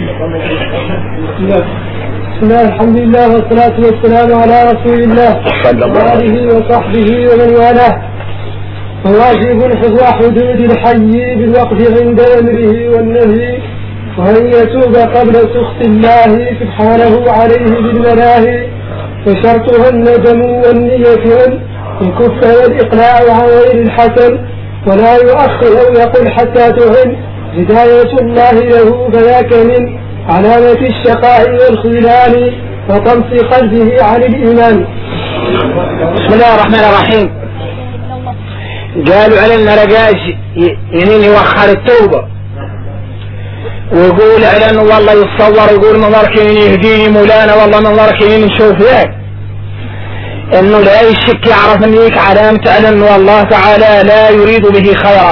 بسم الله الحمد لله والصلاة والسلام على رسول الله وآله وصحبه ومن والاه. فواجب حفظ حدود الحي بالوقف عند أمره والنهي، وأن يتوب قبل سخط الله سبحانه عليه بالملاهي، وشرطها الندم والنية والكف والإقلاع عن غير الحسن، ولا يؤخر أو يقل حتى تهم هداية الله له، فذاك من علامة الشقاء والخذلان وطمس قلبه عن الإيمان. بسم الله الرحمن الرحيم. قالوا علينا رجاج يمين يوخر التوبة ويقول علينا والله يتصور، يقول نظرك يهديني مولانا، والله نظرك نشوف ذاك، انه لا يشك يعرف ان يك علامة على انه الله تعالى لا يريد به خيرا،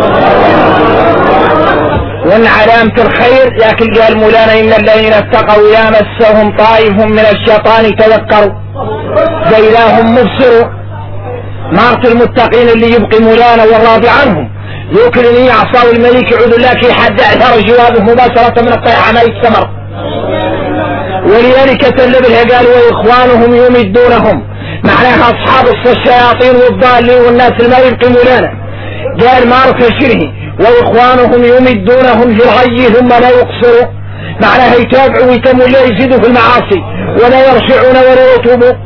وان علامة الخير لكن قال مولانا ان الذين اتقوا يا مسهم طائف من الشيطان تذكروا فإذا هم مبصروا. مارت المتقين اللي يبقي مولانا والراضي عنهم يمكن ان يعصوا الملك يعود لك حد اثر جوابه مباشرة من الطيعة ما يستمر. ولذلك تلبها قال واخوانهم يمدونهم، معناها اصحاب الشياطين والضالين والناس اللي ما يبقي مولانا. قال مارت الشره واخوانهم يمدونهم في الغي ثم لا يقصروا، معناها يتابعوا ويتموا لا يزيدوا في المعاصي ولا يرشعون ولا يتوبوا.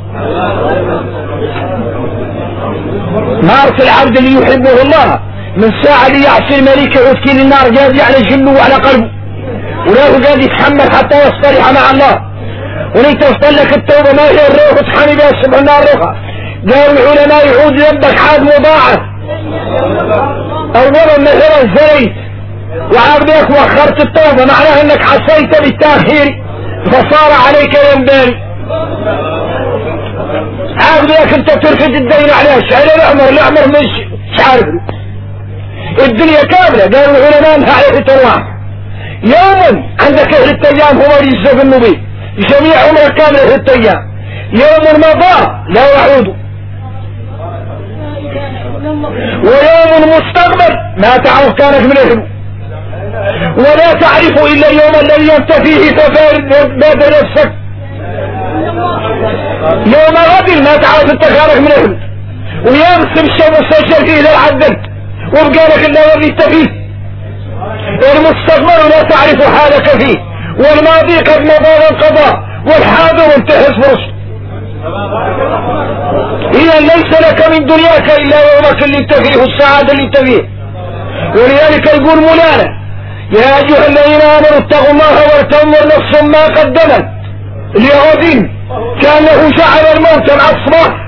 مارس العبد اللي يحبه الله من ساعة اللي يعصي الملك يعود كل النار جاز على جنه وعلى قلبه، وله قاعد يتحمل حتى يصطلح مع الله. وليت تصل لك التوبة ما هي الروح وتحمي بها السبع النار روحها. قالوا العلماء يعود ذنبك عاد مضاعف، اولا مثلا زيت وعابدك وخرت التوبة معناها انك عصيت بالتاخير فصار عليك ينبغي. عابدك انت ترفد الدين عليه على الأعمر مش عارف الدنيا كاملة. قالوا العلماء معرفة الله يوم عندك 6 أيام هو يجزى النبي جميع عمرك كاملة 6 أيام، يوم مضى لا يعود، ويوم مستقبل ما تعرف كانك من اهله، ولا تعرف الا اليوم الذي انت فيه ففارد باب نفسك. يوم غد ما تعرف انت كانك من اهله، ويمسم الشمس سجل فيه لا عدلت وبقالك الا الذي انت فيه. المستقبل لا تعرف حالك فيه، والماضي قد مضى وانقضى، والحاضر انتهت فرصه. إذا ليس لك من دنياك إلا يومك اللي انت فيه والسعادة اللي انت فيه. ولذلك يقول مولانا يا أيها الذين آمنوا اتقوا الله ولتنظر نفس ما قدمت لغد كأنه جعل الموت مع الصباح،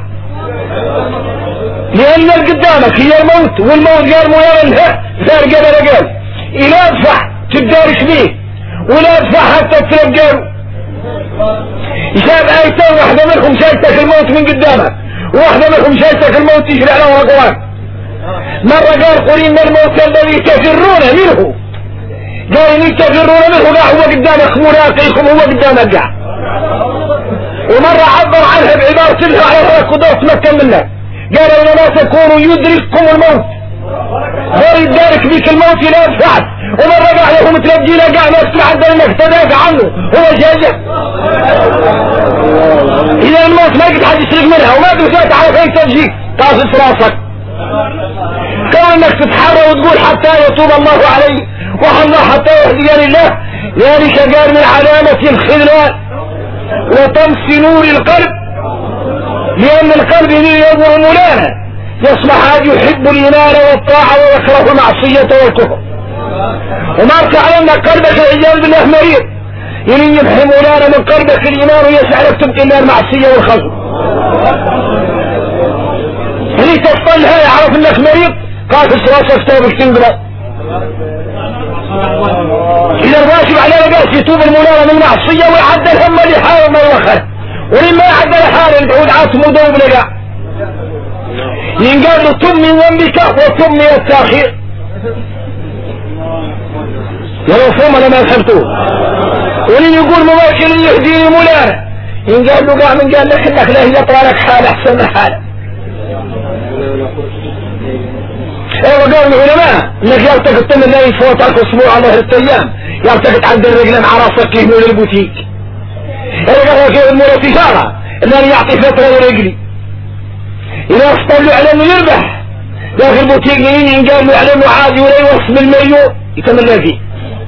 لأن قدامك هي الموت، والموت قال مولانا زار قبل قال إلا ادفع تدارك به ولا ادفع حتى تلقاه. جاب آيتين واحدة منهم شايتك الموت من قدامك، واحدة منهم شايتك الموت يجري على رقوان. مرة قال قل إن الموت الذي تفرون منه، قال إن تفرون منه لا هو قدامك ملاقيكم هو قدامك قاع. ومرة عبر عنها بعبارة لها على قدرة مكة منك، قال إنما تكونوا يدرككم الموت غير يدارك بك الموت لا يدفعك. ومرة قال له متلقي لا قاع ناس لحد انك تدافع عنه هو جاجة. إذا الموت ما قد حد يسرق منها وما قد سأت على فين تجيك قاصص راسك. كون انك تتحرى وتقول حتى يتوب الله علي وحالله حتى يهديني الله، ذلك قال من علامة الخذلان وطمس نور القلب، لأن القلب ينظر مولانا يصبح يحب الإيمان والطاعة ويكره المعصية والكفر. وما تعلم قلبك العياذ بالله مريض، يعني يمحي مولانا من قلبك الإيمان ويسعى لك تبقي إلا المعصية والخزر. اللي تفضلها يعرف انك مريض قاطس راسك توبك تنقرأ. إذا الواجب علينا قاس يتوب المولانا من معصية ويعدل هم اللي يحاول ما يوخر، ولما يعدل حاله البعود عاصم ودوب لقى ينقال له تم من ذنبك وتم من التأخير. ولو فهم انا ما فهمتوه. ولين يقول مباشر يهديني مولانا ينقال له قاع من قال لك انك لا يطرى لك حال احسن من حاله. ايوه قالوا العلماء انك يلتقط من الليل فوتك اسبوع على 3 ايام يلتقط عند الرجل مع راسك يهمل البوتيك. ايوه قالوا كيف المولى تجارة انه يعطي فترة ورجلي اذا اختار له على انه يربح لكن البوتيك مين قال له على انه عادي ولا يوصل بالمليون يتمنى فيه.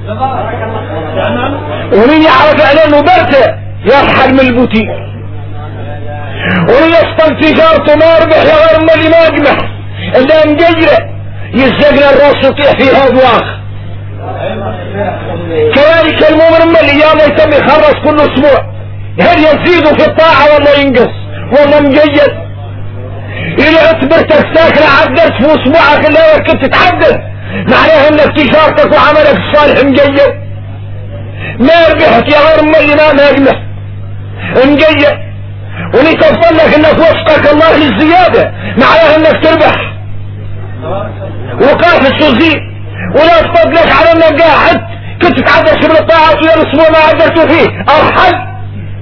ومين يعرف على انه برته يرحل من البوتيك ويسطن تجارته ما يربح لغير اللي ما يقمح الا مجيره يزقنا الراس يطيح فيها ادواخ. كذلك المؤمن اللي يلا يتم يخرج كل اسبوع هل يزيد في الطاعة ولا ينقص ولا مجيد؟ إذا اعتبرتك ساكنة عدلت في اسبوعك اللي كنت تتحدث معناها انك تجارتك وعملك الصالح مجيد. ما ربحت يا غير اللي ما يقمح مجيد وليك افضل لك انك وفقك الله للزيادة معناها انك تربح وقاف السوزي ولا افضل لك على انك قاعد كنت تتحدث من الطاعة طول الاسبوع ما عدلت فيه ارحل.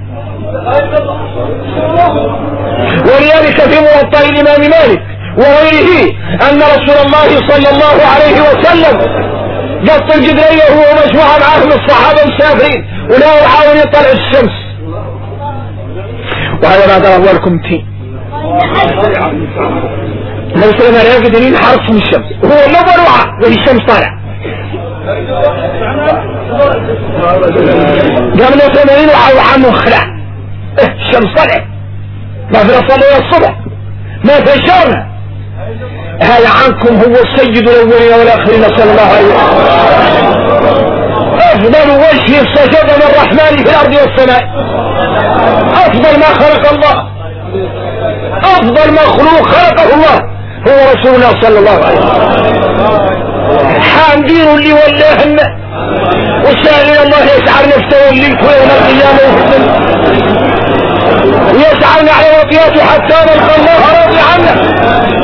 ولذلك في موطأ الامام مالك وغيره ان رسول الله صلى الله عليه وسلم قط الجدرية هو مجموعة معه من الصحابة مسافرين ولا يحاول يطلع الشمس وهذا ما دار لكم تي النبي صلى الله عليه وسلم ينحرص من الشمس وهو ما بروعة والشمس طالع قام النبي صلى الله عليه وسلم وحامه خلع الشمس طالع ما في صلى الصبح ما فشرنا. هذا عنكم هو السيد الاولين والاخرين صلى الله عليه وسلم افضل وجه سجد للرحمن في الارض والسماء افضل ما خلق الله افضل مخلوق خلقه الله هو رسول الله صلى الله عليه وسلم. حامدين اللي ولاهن وسائل الله يسعر نفسه والليل يوم القيامة ويسعرنا على وطياته حتى نلقى الله راضي عنا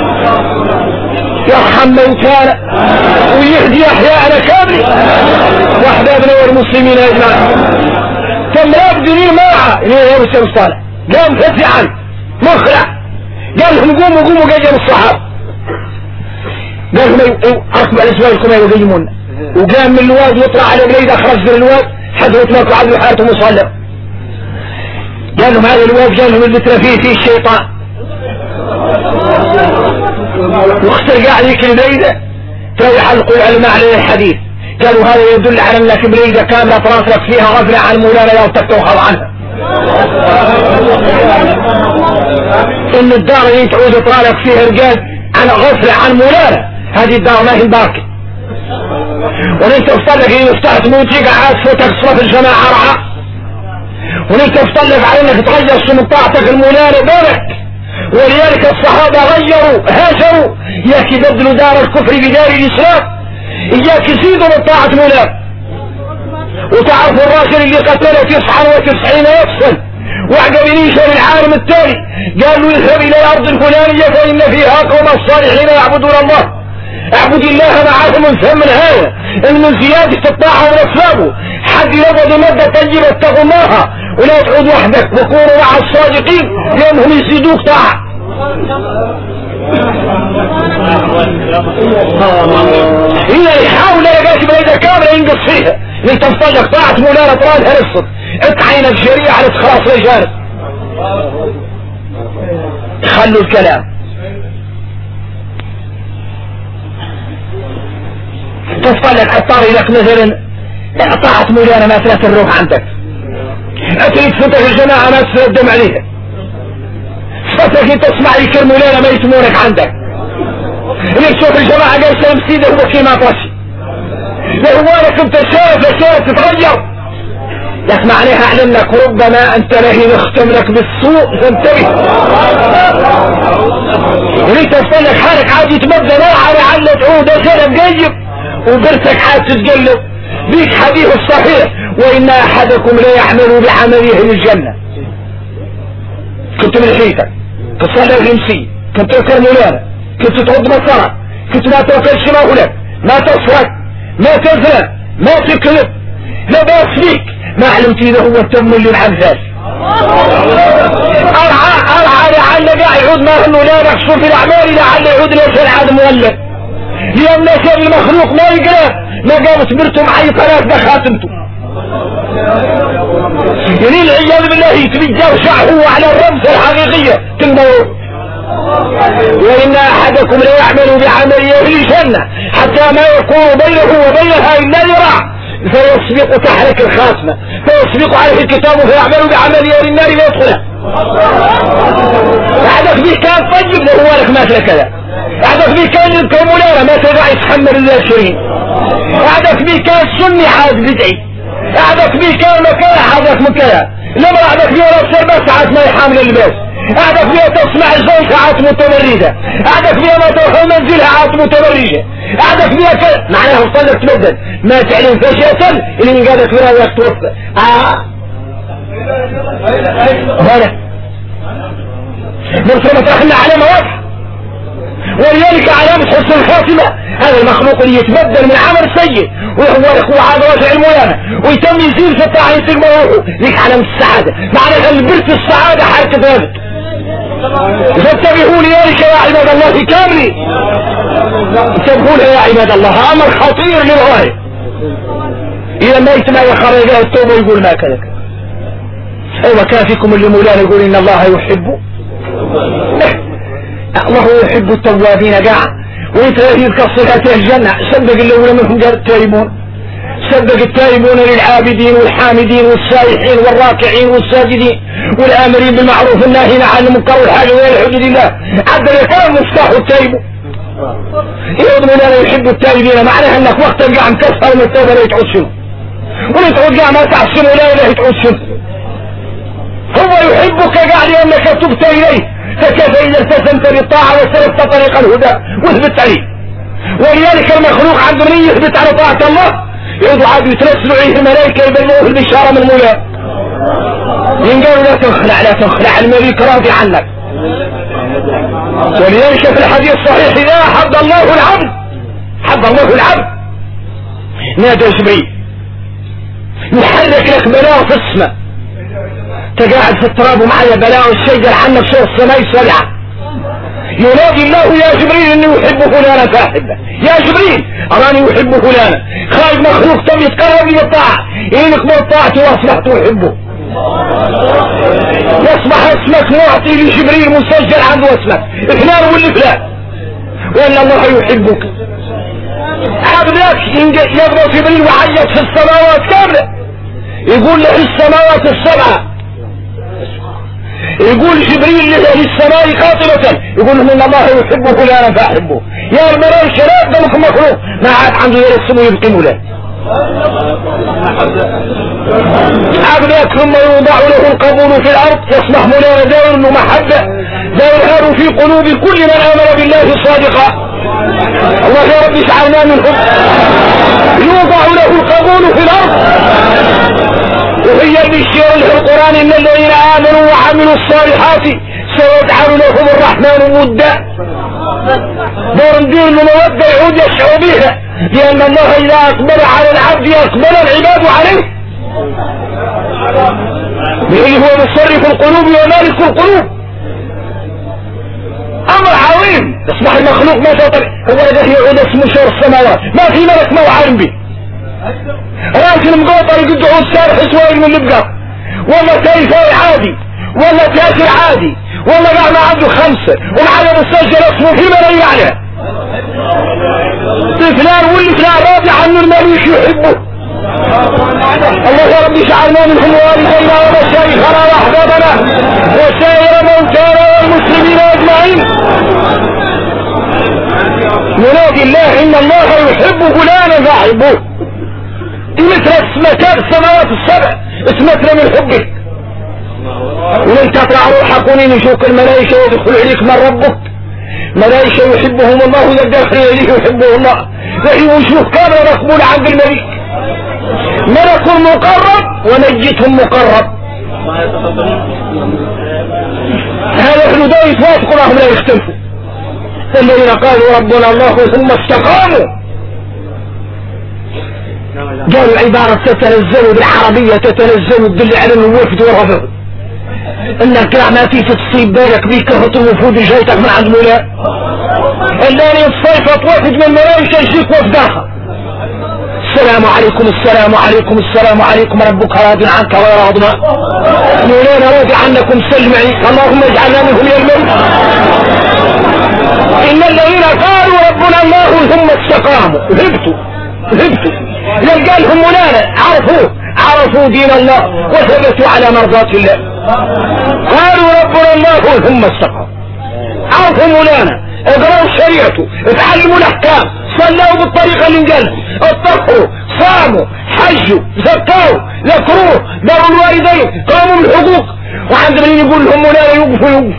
يرحم موتانا ويهدي احياءنا كامل واحبابنا والمسلمين اجمعين. كم يبدني معه اليه يوم الصالح قام فتحا مخلع قال لهم قوموا قيموا الصحابه قال لهم اركبوا على سوالكم يقيمون وقام من الواد يطلع على بليد اخرج من الواد حضرت ماكو عدل حياته مصلى قال لهم هذا الواد قال لهم اللي فيه الشيطان واختر قاعد يكل بليده تروح العلماء عليه الحديث قالوا هذا يدل على انك بليده كامله تراسلك فيها غفله عن مولانا لو تتوخر عنها ان الدار اللي تعود طالق فيها رجال عن غفله عن مولانا هذه الدار ما هي باقي وننت افضلك ان افتحت موتي قاعد فوتك صلاة الجماعة رعا وننت افضلك على انك تغير من طاعتك المولانا بارك. ولذلك الصحابة غيروا هاجروا اياك يبدلوا دار الكفر بدار الاسلام اياك يزيدوا من طاعة مولانا. وتعرفوا الراجل اللي قتل 99 نفسا وعقب يشهر العالم التالي قال له اذهب الى الارض الفلانية فان فيها قوم الصالحين يعبدون الله اعبد الله معهم من ثم الهاية ان من زيادة الطاعة والاسباب حد يبغض مادة طيبة اتقوا الله ولا تعود وحدك وكونوا مع الصادقين لانهم يزيدوك طاعة. هي يحاول لقاش بليدة كاملة ينقص فيها اللي تفضلك طاعة مولانا طرالها نفسك اتعين الشريعة على خلاص رجال خلوا الكلام تفضلك عطاري لك مثلا طاعة مولانا ما ثلاث الروح عندك اتريد فتك الجماعة ما تسدم عليها فتك انت تسمع لي كل مولانا ما يسمونك عندك اللي تشوف الجماعة قال سلام سيده هو كيما طاشي لهوانك انت شايف تتغير يسمع عليها اعلنك ربما انت لهي نختم لك بالسوء فانتبه اللي تفضلك حالك عاد يتمدى نوعا لعل تعود سلام جيب وبرتك عاد تتقلب بيك حديث الصحيح وإن أحدكم لا يعمل بعمله للجنة. كنت من حيتك كنت صلي الغمسي كنت تذكر مولانا كنت تعد مصارى كنت ما توكلش مولك ما تصرك ما تزرع ما تكذب لا باس فيك ما علمت إذا هو التم اللي العباس أرعى لعل قاع يعود ما هنو لا نقصر في الأعمال لعل يعود ليس العاد مولد لأن شيء المخلوق ما يقرأ ما قاموا صبرتم معي قناة بخاتمتم. يعني العياذ بالله يتبجى شعره على الرمز الحقيقية تنبوه. وإن أحدكم لا يعمل بعمل أهل الجنة حتى ما يكون بينه وبينها إلا ذراع فيسبق تحرك الخاتمة فيسبق عليه الكتاب فيعمل بعمل أهل النار فيدخلها. أحدك به كان طيب له لك ما كذا، أحدك به كان يذكر مولانا ما تدعي يتحمل الله شرين، أحدك به كان سني حاج بدعي، أحدك به كان مكان حاجك من كذا، لما أحدك به رأس البس ساعات ما يحامل اللباس، أحدك بها تسمع الزوج ساعات متبردة، أحدك بها ما تدخل منزلها ساعات متبرجة، أحدك بها كذا معناها وصلت تبدل ما تعلم فشيئة اللي من قادت فيها ويتوفى. هذا مرسمة رحمنا علامة واضحة. ولذلك علامة حسن الخاتمة هذا المخلوق اللي يتبدل من عمل سيء ويهو لك وعاد واسع الميانة ويتم يزيل في الطاعة يصير مروحه ليك علامة السعادة. معنى البرت السعادة حركة ثابت. فاتبعوا لذلك يا عباد الله كاملين، انتبهوا يا عباد الله، امر خطير للغاية. اذا ما يتم يخرج التوبة يقول ما كذا ايوه كان فيكم اللي مولانا يقول ان الله يحب الله يحب التوابين قاع وانت يذكر صفات الجنة. صدق الاولى منهم قال التائبون، صدق التائبون للعابدين والحامدين والسائحين والراكعين والساجدين والامرين بالمعروف والناهين عن المنكر والحاجة الى حدود الله. عبد الكلام مفتاح التائب. يقول مولانا يحب التائبين معناها انك وقت تلقى مكسر من التوبة لا يتعود شنو ولا تلقى ما تعصم ولا يتعود شنو. هو يحبك قاعد لانك تبت اليه، فكيف اذا التزمت بالطاعة وسلكت طريق الهدى واثبت عليه. ولذلك المخلوق عنده من يثبت على طاعة الله يقول عاد يترسل عليه الملائكة يبلغوه البشارة من مولانا ينقلوا لا تنخلع لا تنخلع الملك راضي عنك. ولذلك في الحديث الصحيح إذا حب الله العبد حب الله العبد نادى جبريل يحرك لك بلاء في السماء تقاعد في التراب ومعي بلاء الشجر عنك صور السماء السريعة ينادي الله يا جبريل اني احب فلانا فاحبه. يا جبريل اراني احب فلانا. خالد مخلوق تم يتقرب لي الطاعة انك ما طاعته واصبحت احبه يصبح اسمك معطي لجبريل مسجل عنده اسمك فلان واللي فلان وان الله يحبك. عبدك يضرب جبريل وعيط في السماوات كاملة يقول له السماوات السبعة يقول جبريل لأهل السماء قاطبة يقول لهم ان الله يحب فلانا فاحبه. يا الملائكة لا دمك مخلوق ما عاد عنده يرسم ويبقي مولانا. عبدك ثم يوضع له القبول في الارض يصبح مولانا دائر محبة دائر في قلوب كل من امن بالله صادقا. الله يا رب اجعلنا منهم. يوضع له القبول في الارض وهي البشير في القرآن ان الذين امنوا وعملوا الصالحات سيجعل لهم الرحمن ودا. دور الدين المودة يعود يشعر بها لان الله اذا اقبل على العبد اقبل العباد عليه به هو مصرف القلوب ومالك القلوب. امر عظيم يصبح المخلوق ما تطلع هو الذي يعود اسمه شر السماوات ما في ملك ما وعلم به لكن مقاطر يقدعوا السارح سواء من البقر ولا تايفاي عادي ولا تاكل عادي ولا قاعد ما عنده خمسة ومعنا مسجل اسمه في ملايين عليها فلان واللي فلان راضي عنه المليك يحبه. الله يا رب اجعلنا منهم والدينا ومشايخنا واحبابنا وسائر موتانا والمسلمين اجمعين. ينادي الله ان الله يحب فلانا فاحبوه. مثل اسمتان السماوات السبع اسمتنا من حبك ومن تطلع روحك ونين يشوك الملائكة ويدخل عليك من ربك. ملائكة يحبهم الله اذا الداخل اليه يحبه الله وهي وجوه كاملة مقبولة عند الملك. ملك مقرب وميت مقرب. هذا اهل دار يتوافقوا معهم لا يختلفوا. الذين قالوا ربنا الله ثم استقاموا قالوا عبارة تتنزل بالعربية تتنزل تدل على الوفد والرفض. انك ما تيجي تصيب بالك بيك هطل وفود جايتك من عند مولاي اللي الصيفة واحد من مرايش يجيك وفداها السلام عليكم السلام عليكم السلام عليكم ربك راض عنك ولا راضنا مولانا راضي عنكم سلم عليك اللهم اجعلنا منهم يا الملك ان الذين قالوا ربنا الله ثم استقاموا هبتوا لقالهم مولانا عرفوا دين الله وثبتوا على مرضات الله قالوا ربنا الله ثم استقاموا عرفوا مولانا اقرأوا شريعته اتعلموا الاحكام صلوا بالطريقة اللي قالها اطهروا صاموا حجوا زكوا ذكروه داروا الوالدين قاموا بالحقوق وعند من يقول لهم مولانا يوقفوا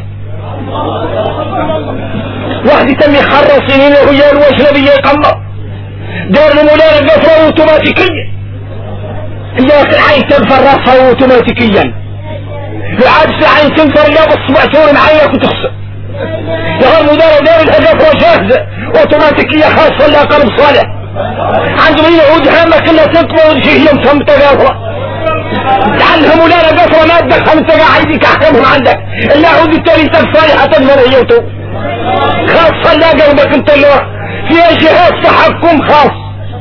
واحد يتم يخرص سنين وهي الوجنبية يقمر دار مولانا قفرة اوتوماتيكيا يا اخي العين تنفر راسها اوتوماتيكيا العجز العين تنفر لا بالصبع تور معايا وتخسر يا المدار دار الهدف جاهزة اوتوماتيكية خاصة لا قلب صالح عندهم يعود هامة كلها تنقمة وشيء يمسهم تقافرة لعلها مولانا قفرة ما تدخل انت قاعدك احكامهم عندك اللي عود التاريخ الصالحة تنمر هيوتو خاصة لا قلبك انت اللي فيها جهاز تحكم خاص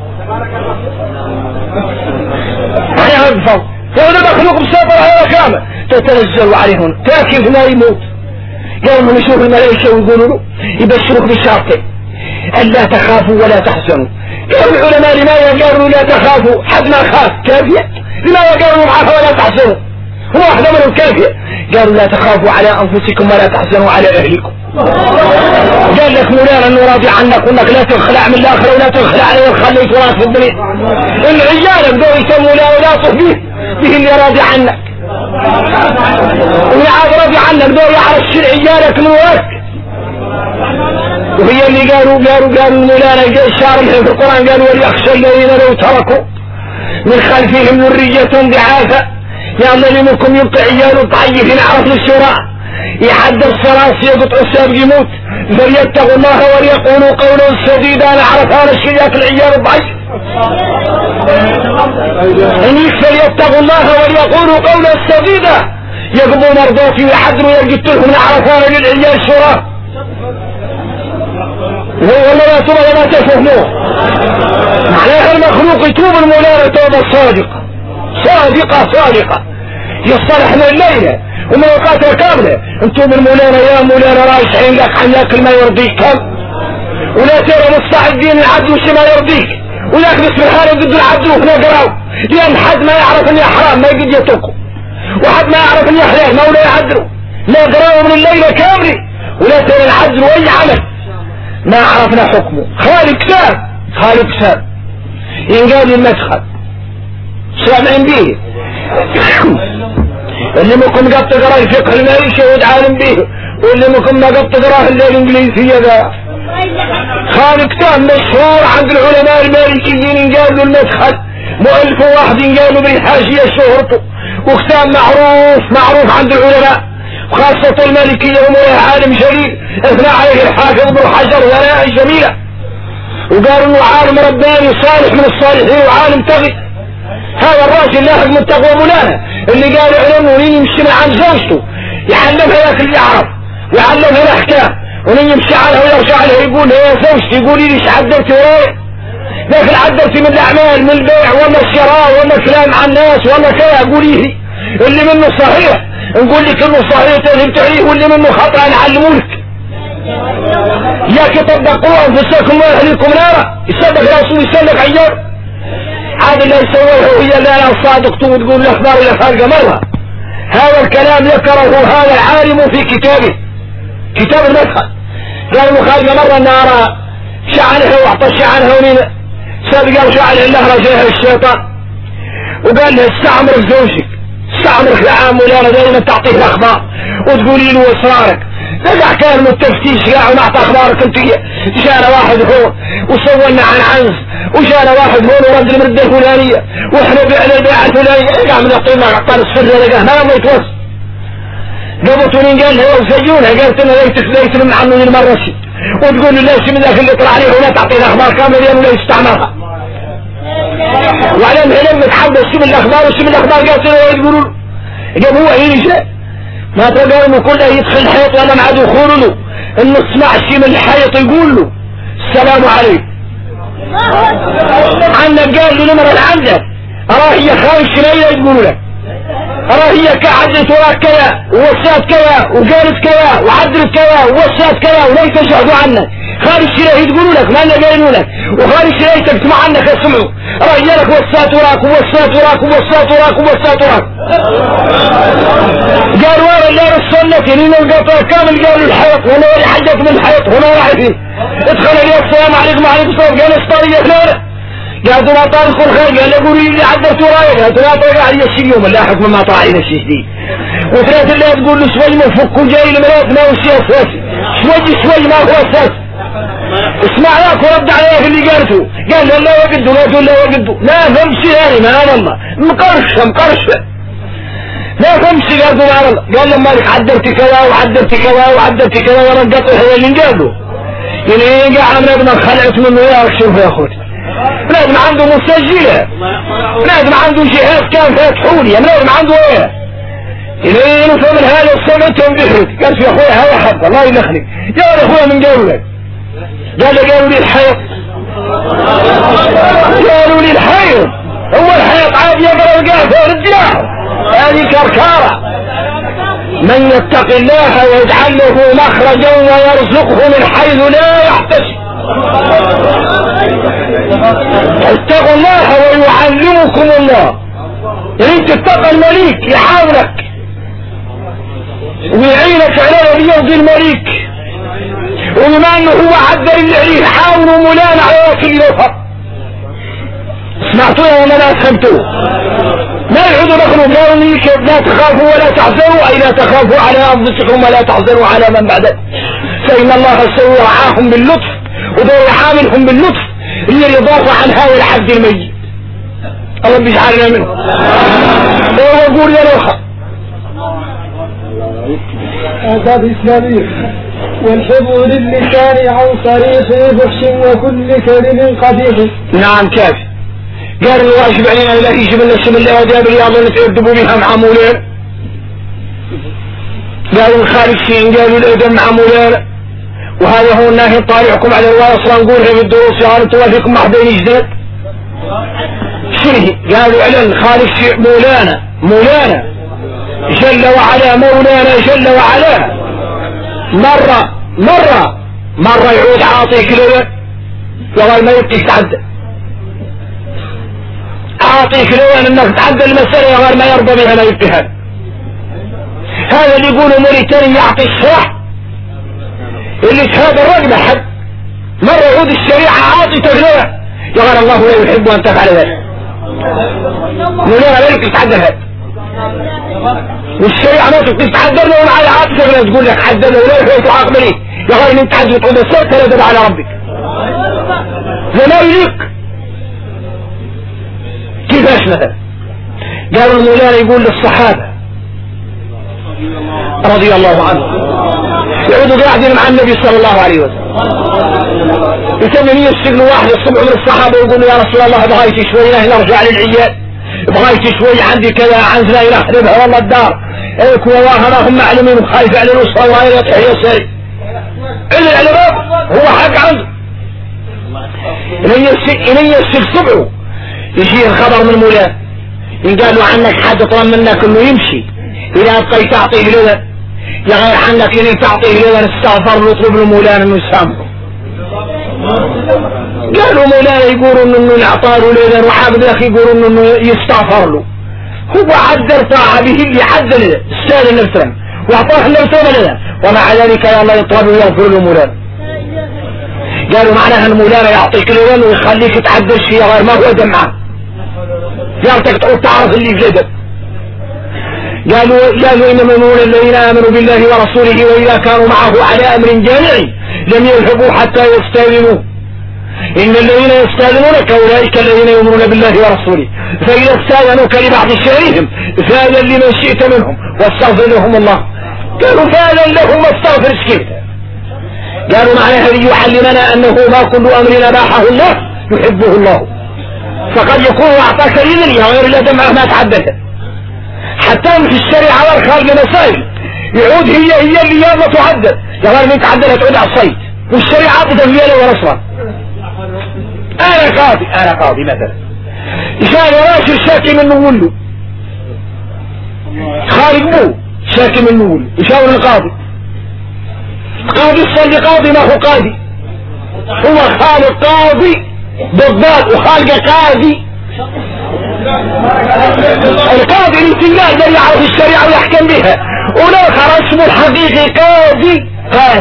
هيا هدفوا فإذا مخلوق مسافر على كامل تتنزل عليهم تاكل ما يموت قالوا نشوف الملائكة ويقولوا له يبشروك بشرطين ألا تخافوا ولا تحزنوا قالوا العلماء لماذا قالوا لا تخافوا حد ما خاف كافية لماذا قالوا معها ولا تحزنوا هو واحدة منهم كافية قالوا لا تخافوا على أنفسكم ولا تحزنوا على أهلكم قال لك مولانا انه راضي عنك وانك لا تخلع من الاخره ولا تخلع عليه وخليت وراك في الدنيا العيال بدوا يسموا لا ولا تخفيه به اللي راضي عنك ويعاد راضي عنك دور يعرف شرع عيالك من وراك وهي اللي قالوا مولانا الشعر في القرآن قالوا وليخشى الذين لو تركوا من خلفهم ذرية ضعافا يا الله منكم يبقى عياله ضعيفين عرف الشراء يحد الصراص يقطع السابق يموت فليتقوا الله وليقولوا قولا سديدا انا اعرف هذا الشيء ياكل العيال الضعيف ان فليتقوا الله وليقولوا قولا سديدا يقضوا مرضاتي ويحضروا يقتلهم اعرف هذا للعيال الشراء والله لا ترى ولا تفهموه معناها المخلوق يتوب المولانا توبة صادقة يصطلح من الليلة ومن اوقاتها كاملة انتم المولانا يا مولانا رايحين لك عن ياكل ما يرضيك ولا ترى مستعدين العدل وش ما يرضيك ولكن اسم الحالة ضد العدل وهنا قراو لان حد ما يعرف اني حرام ما يقد يتركه وحد ما يعرف اني حلال ما ولا يعدلوا لا قراو من الليلة كاملة ولا ترى العدل واي عمل ما عرفنا حكمه خالق ساب ينقال المدخل سامعين به اللي ممكن قد تقرأ الفقه المالي شهود عالم به واللي ممكن ما قد تقرأ الانجليزية ذا خالق تام مشهور عند العلماء المالكيين قالوا المدخل مؤلف واحد قالوا بالحاشية شهرته وكتاب معروف عند العلماء وخاصة المالكية ومولاه عالم جليل اثنى عليه الحافظ ابن حجر ثناء جميلة وقالوا انه عالم رباني صالح من الصالحين وعالم تغي هذا الراجل لاحق من تقوى مولانا اللي قال علمه ولين يمشي عن زوجته يعلمها ياكل اللي يعرف ويعلمها الاحكام ولين يمشي عنها ويرجع لها يقول يا زوجتي قولي ليش عدلتي وراي لكن عدلتي من الاعمال من البيع ولا الشراء ولا الكلام عن الناس ولا كذا قولي لي اللي منه صحيح نقول لك انه صحيح تهبت عليه واللي منه خطأ نعلمولك ياك طبقوا انفسكم واهليكم نارا يصدق رسول يسلك عيار هذا اللي يسويه وهي اللي انا صادق تقول الاخبار اللي خارجه مره هذا الكلام ذكره هذا العالم في كتابه كتاب المدخل قال له خارجه مره النار شعنها واعطى شعنها ونينا صدق قال شعل الله رجاها الشيطان وقال له استعمر زوجك استعمرك لعام ولا دائما تعطيه الاخبار وتقولي له اسرارك ترجع كان من التفتيش قاعد ونعطى اخبارك انت جانا واحد هون وسولنا عن عنز وجانا واحد هون ورد المردة الفلانية واحنا بعنا البيعة الفلانية قاعد من الطيب مع قطار السر لقاه ما يتوس قبطونين قال له وزيونها قالت لنا ليت من عنه المرة شيء وتقول له ليش من ذاك اللي طلع عليه ولا تعطيه الاخبار كاملة لانه لا يستعمرها وعلى لما تحدث شو من الاخبار وشو من الاخبار قالت له يقولوا جاب هو يجي ما تقارنوا كله يدخل الحيط ولا مع دخوله له انه اسمع شي من الحيط يقول له السلام عليكم. عنك قال له نمر عندك اراه هي خايف شنية يقولوا لك اراه هي كعدت وراك كذا ووسات كذا وقالت كذا وعدلت كذا ووسات كذا وليس يشهدوا عنك خارج شنية تقولوا لك ما انا قايلوا لك وخارج شنية تسمع عنك يسمعوا اراه هي لك وسات وراك ووسات وراك ووسات وراك ووسات وراك. قال ورا اللي السنة ينين القطع كامل قالوا الحيط وانا ولي حدث من الحيط هنا رايحين ادخل اليوم السلام عليكم وعليكم السلام قال اسطارية فلانة قالوا ما طارق الخير قال يقولوا لي عدلت ورايا قالوا لا طارق علي الشيء يوم لا حكم ما طاعين الشيء جديد وثلاث اللي تقول له شوي مفك وجاي المرات ما هو شيء اساسي شوي ما هو اساسي اسمع لك ورد عليك اللي قالته قال لا وقده لا تقول لا وقده لا فمشي هاني ما انا الله مقرشة لا فمشي قال سبحان الله قال لما لك عدلت كذا وعدلت كذا وعدلت كذا وانا انقطع هذا اللي قاله يعني قاعد من ما خلعت منه يا شوف يا اخوتي لازم عنده مسجلة لازم عنده جهاز كان فاتحوا لي لازم عنده ايه الين وفمن هذا السنة تنبحرت قال يا اخويا هذا حق الله يلخلك يا اخويا من قالوا لك قالوا لي الحيط قالوا لي الحيط هو الحيط عاد يقرأ القافة رجال هذه كركارة من يتق الله ويجعل له مخرجا ويرزقه من حيث لا يحتسب اتقوا الله ويعلمكم الله يعني تتقى المليك يحاولك ويعينك على يرضي المليك وبما انه هو عدل اللي عليه حاولوا مولانا على وكيل الوفر سمعتوه ولا لا فهمتوه ما يعودوا دخلوا قالوا لي لا تخافوا ولا تحزنوا اي لا تخافوا على انفسكم ولا تحزنوا على من بعدكم فان الله سوى رعاهم باللطف ودور حاملهم باللطف هي الإضافة عن هذا الحد الميت الله بيجعلنا منه ويقول يا روحة آداب إسلامية والحفظ للسان عن طريق بحش وكل كلم قبيح. نعم كافي قال الواجب علينا إلا يجب أن نسم الآداب اللي أظن تأدبوا بها مع مولانا قالوا الخارجين قالوا الأدب مع مولانا وهذا هو الناهي طالعكم على الرواية اصلا نقولها في الدروس يا رب توافيكم محضين جديد شنو قالوا على خالق مولانا جل وعلا مولانا جل وعلا مرة يعود عاطيك لوين يا ما يبقيك تعدى عاطيك لوين انك تعدى المسألة يا غير ما يرضى بها ما يبقيها هذا اللي يقولوا موريتاني يعطي الصح اللي هذا الرجل حد مرة يعود الشريعة عاطي تغلية يغير الله لا يحب أن تفعل ذلك مولانا ذلك تتعدى هذا والشريعة ما تتعدى لهم على عاطي تغلية تقول لك حد لو لا يحب تعاقبني يغير من تعدى وتقول السلطة لا تدع على ربك فما يليق كيفاش مثلا قالوا المولانا يقول للصحابة رضي الله عنه يعودوا قاعدين مع النبي صلى الله عليه وسلم يسمي يشتغلوا واحد الصبح من الصحابة ويقول يا رسول الله بغايتي شوي نرجع للعيال بغايتي شوي عندي كذا عنزنا يخربها والله الدار ايك والله ما هم معلمين وخايف على الوسطى وهاي يطيح يسري الا العلماء هو حق عنده إلي يشتغل صبحه يجي الخبر من مولاه يقالوا عنك حد طلب منك انه يمشي اذا ابقى تعطيه لذا يغير عنك اني تعطيه لذا استغفر له اطلب له مولانا انه يسامحه قالوا مولانا يقولوا انه يعطاه لذا وحابب الاخ يقولوا انه يستغفر له هو عدل طاعة به اللي عدل لذا استاذ النفسان واعطاه النفسان لذا ومع ذلك يا الله يطلب ويغفر له مولانا قالوا معناها المولانا يعطيك لذا ويخليك تعدل شيء غير ما هو دمعه يعطيك تعود تعرف اللي في جدك قالوا إنما المؤمنون الذين آمنوا بالله ورسوله وإذا كانوا معه على أمر جامع لم يذهبوا حتى يستأذنوه إن الذين يستأذنونك أولئك الذين يؤمنون بالله ورسوله فإذا استأذنوك لبعض شأنهم فأذن لمن شئت منهم واستغفر لهم الله قالوا فأذن لهم واستغفر شئت قالوا معنى هذه يعلمنا أنه ما كل أمر أباحه الله يحبه الله فقد يكون أعطاك إذن غير الأدم ما تعدته حتى في الشريعة والخارج مسائل يعود هي اللي يلا تعدل. يا غير من تعدلها تعود على الصيد والشريعة تدفيها له ورسرة. انا قاضي مثلا يشان راشر شاكي من نوله خارج بو شاكي من نوله يشاور القاضي. قاضي الصيد قاضي ما هو قاضي، هو خالق قاضي بالضبط وخالق قاضي. القاضي الامتناع ده يعرف الشريعة ويحكم بها، والاخر اسمه الحقيقي قاضي.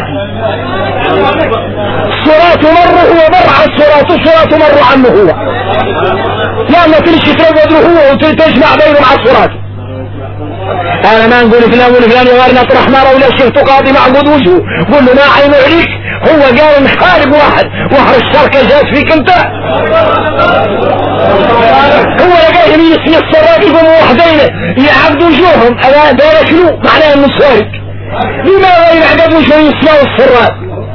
الصراط مر هو مر عن الصراط مر عنه هو، لما تمشي ترد هو وتجمع بينه مع الصراط. انا ما نقول فلان يا غير نطرح مرة ولا شفت قاضي معقود وجهه قول له ما عينه عليك، هو قال نخالب واحد الشركة جاز فيك انت. هو لقاهم يسمي السراق يقوموا وحدين يعقدوا وجوههم. انا دايره شنو معناه انه سارق؟ لماذا يعقد وجهه يسمعوا السراق؟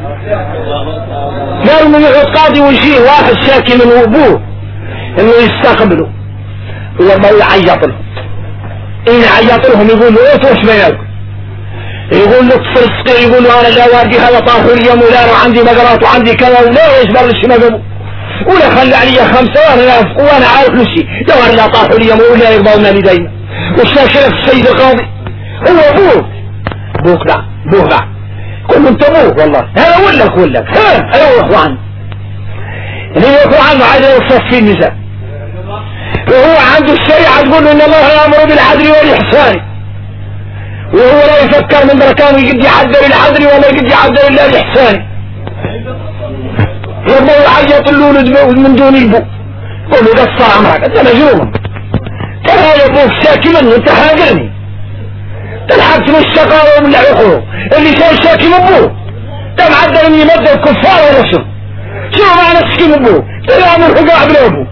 قالوا انه يقعد قاضي ويجيه واحد شاكي من ابوه انه يستقبله ولما يعيط لهم. يعيط لهم يقول له ايه وش بينكم؟ يقول له تصل يقول له انا لا واردي هذا طاح اليوم ولا انا عندي مقرات وعندي كذا ولا يجبر لي ما ولا خلى علي 5 وانا عارف نفسي لو لا طاح اليوم ولا يقبلنا لدينا. والشاكر السيد القاضي هو ابوك لا كل انت ابوك والله هذا ولا هذا هو اخوان اللي يقول عنه عايز يوصف في النساء، وهو عنده الشريعة تقول ان الله يأمر بالعدل والإحسان، وهو لا يفكر من بركان يقد يعدل العدل ولا يقد يعدل الا الإحسان. لما يعيط الولد من دون البو قول له قصر عمرك انت مجنون، تعال ابوك شاكي منه انت حاقرني تلحقت من الشقاوة ومن العقوق اللي كان شاكي من ابوه ده معدل اني يمد الكفار ولا شو معنى شاكي من ابوه تلعب الحقاع بلا ابوه.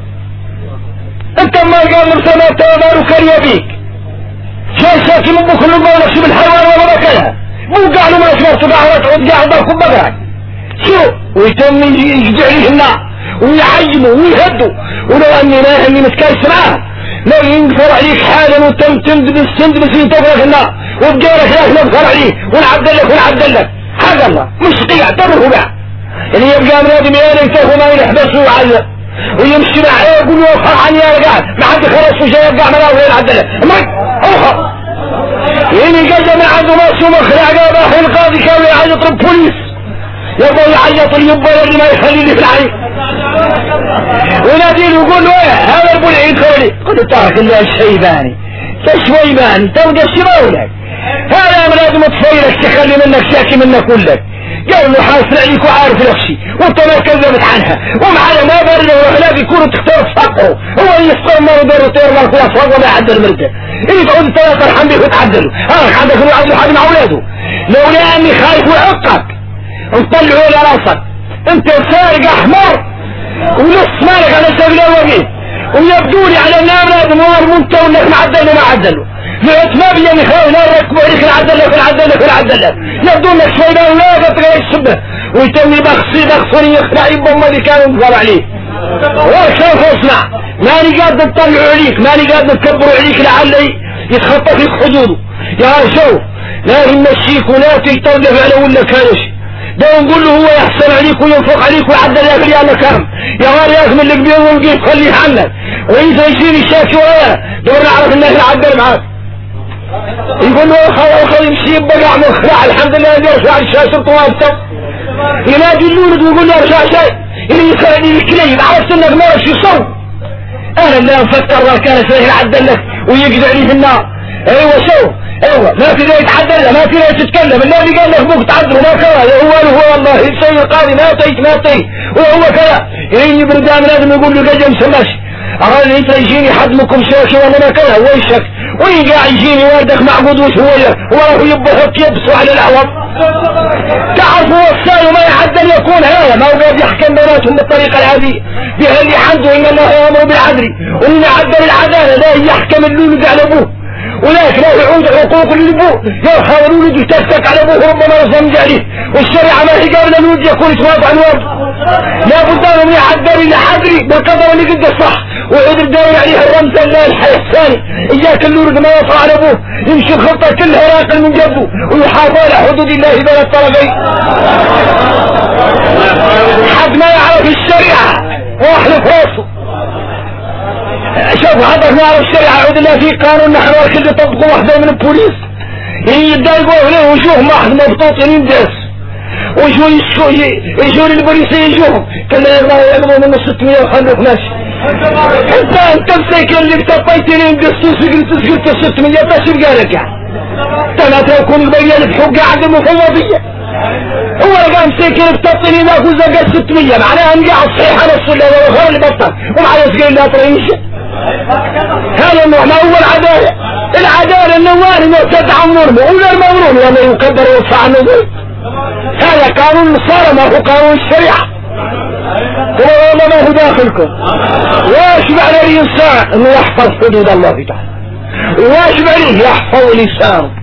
انت ما قال مرسلات تمامار وكريا بيك شاي شاكي من ابوه كل المولى شو بالحيوان ولا كلها مو قالوا ما شمرت دعوات عود قاعد بالكم بقاعد شو ويتم يجدع لي هنا ويعينوا ويهدوا. ولو اني متكايس معاه لو ينكر عليك حالا وتم تندبس ينتظرك النار وبجارك لك نبخر عليه ونعدل لك حق الله مش قيع تبره بقى اللي يبقى من ادم يتاخو ما يحبسه ويعذب ويمشي معاه يقول له افرح عني يا رجال ما حد خلص وجاي يرجع مناه ويعدل لك امك اوخر يعني جاي ما عنده ماشي ومخرع قابه القاضي كان يعيط البوليس يبغى يعيط اليبا اللي ما يخليني في العين ونادين ويقول له ايه هذا البوليس يدخل لي قلت ترك الله الشيباني تشويباني تبقى الشماولك هذا من لازم تفيرك تخلي منك شاكي منك كلك قال له حاسر عليك وعارف نفسي وانت ما كذبت عنها ومعنا ما بار له وحلاب يكونوا تختار فقره هو يسقر مره دور وطير مره خلاص فوق وما يعدل مرته اللي تقول ثلاثة الحمد لله وتعدلوا عندك انه يعدلوا حد مع اولاده لولا اني خايف وعقك نطلعوا الى راسك انت سارق احمر ونص مالك على سبيل الوقيت ويبدو لي على النار لازم هو منت وانك معدل وما عدلوا لقيت ما بي اني خايف لا يركبوا عليك العدل يبدو انك شوي لا تغير الشبه ويتم بخصني يخلع يبا ما اللي كانوا مقال عليه وكيف اصنع ماني قادر تطلعوا عليك ماني قادر تكبروا عليك لعل يتخطى فيك حدوده. يا شوف لا يمشيك ولا تلتلف على ولا كانش ده نقول له هو يحسن عليك وينفق عليك ويعدل لك ريال كام يا غير ياخذ من الكبير والقيف خليه عنك وإذا يجيني شاكي ولا دور نعرف انه يعدل معاك يقول له خذ يمشي بقع مخرع الحمد لله يرجع الشاشر طوالته ينادي الولد ويقول له ارجع شيء اللي يخلي الكليب عرفت انك ما رش يصوم انا لا افكر كان سهل يعدل لك ويقدع لي في النار. ايوه شوف ايوه ما في ذا يتعدل ما في ذا تتكلم الذي قال لك بوك تعدل ما كذا هو والله الشيء القاضي ما تيت وهو كذا يجي بردان لازم يقول له قجم سماش أراد انت يجيني حد منكم شاكي ولا ما كذا ويشك ويقع يجيني واردك معقود وش هو يبقى هك يبصوا على العوض تعرفوا السائل ما يعدل يكون هذا ما هو قاعد يحكم بيناتهم بالطريقة العادية بها اللي عنده ان الله يامر بالعدل وان يعدل العدالة لا يحكم اللولد على ابوه ولكن لا يعود حقوق للابوه يرخى الولد يتكتك على ابوه ربما يصمج عليه والشريعة ما هي قابل الولد يكون يتواضع الوضع لا بد ان يعدل الى حدري بالقدر اللي قد الصح وعيد الداير عليه الرمز الله الحي الثاني إياك الورد ما يطلع على أبوه يمشي الخطة كلها راقل من جده ويحافظ على حدود الله بين الطرفين حد ما يعرف الشريعة واحلف راسه. شوف حضرتك ما يعرف الشريعة عود الله في قانون نحن الكل يطبقوا واحدة من البوليس يتضايقوا عليه ويشوف واحد مبطوط يندس ويشوف البوليس يشوفهم كان يقضوا من 600 وخلوك ماشي. انت مساكن اللي بتطيتني يندسوس قلت 600 تشير قالك يعني ثلاثة يكون البيان بحق عند المفوضية هو رقم مساكن بتطيني ماكو زقات 600 معناها نقع الصحيحة نفسه اللي هو غير اللي بطل ومعنا سقين لا طريش. هذا النوع ما هو العدالة النوار معتد عن نورمه ولا المظلوم ولا يقدر ويدفع النظر. هذا قانون النصارى ما هو قانون الشريعة والله ما هو داخلكم. واجب على الإنسان انه يحفظ حدود الله تعالى وواجب عليه يحفظ لسانه.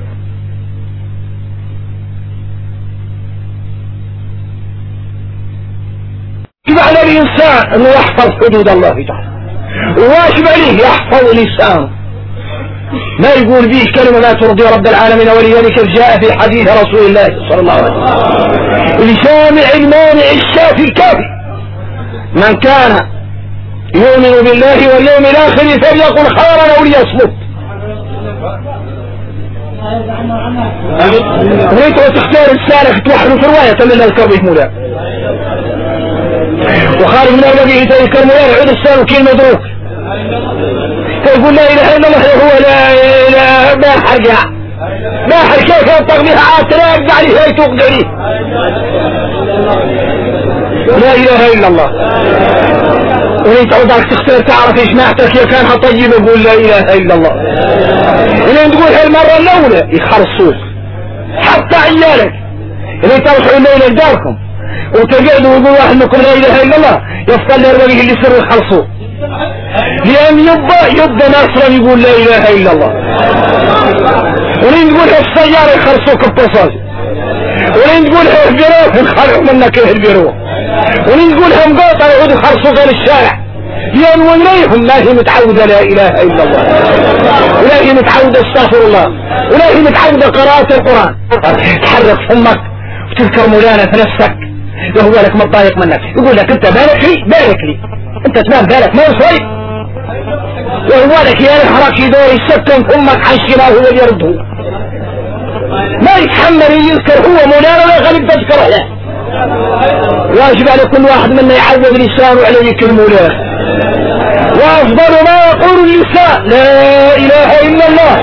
واجب على الإنسان انه يحفظ حدود الله تعالى وواجب عليه يحفظ لسانه ما يقول به كلمة لا ترضي رب العالمين ولذلك جاء في حديث رسول الله صلى الله عليه وسلم الجامع المانع الشافي الكافي من كان يؤمن بالله واليوم الآخر فليقل خيرا أو ليصمت. ريت وتختار لسانك توحده في رواية تمنى الكرب مولا وخارج من أولئك تلك المولا يعود السان كيل مدروك يقول لا إله إلا الله هو لا ما حرجع ما حر كيف ينطق بها عاد تراجع عليه هاي توقع ليه لا إله إلا الله. وانت عودك تختار تعرف ايش معناتك يا كانها طيبة يقول لا إله إلا الله ولين تقول هاي المرة الأولى يخرصوك حتى عيالك اللي تروحوا الليلة لداركم وتقعدوا ويقول واحد منكم لا إله إلا الله يفضل لأربعيه اللي يصيروا يخرصوه لأن يبقى ناصرا يقول لا إله إلا الله. ولين تقول السيارة يخرصوك البصاج ولين تقول البيروه ينخلعوا منك البيروه ولين تقول مقاطع يعودوا يخرصوك للشارع لأن وليهم لا هي متعودة لا إله إلا الله ولا هي متعودة استغفر الله ولا هي متعودة قراءة القرآن. تحرك فمك وتذكر مولانا في نفسك وهو لك متضايق منك يقول لك انت بارك لي انت تمام بالك ما يصيب وهو لك يا الحرك يدور يسكن فمك عن شراء هو يرده ما يتحمل يذكر هو مولانا ولا غالب تذكره له. واجب على كل واحد منا يعود لسانه على ذكر المولاه وافضل ما يقول اللسان لا اله الا الله.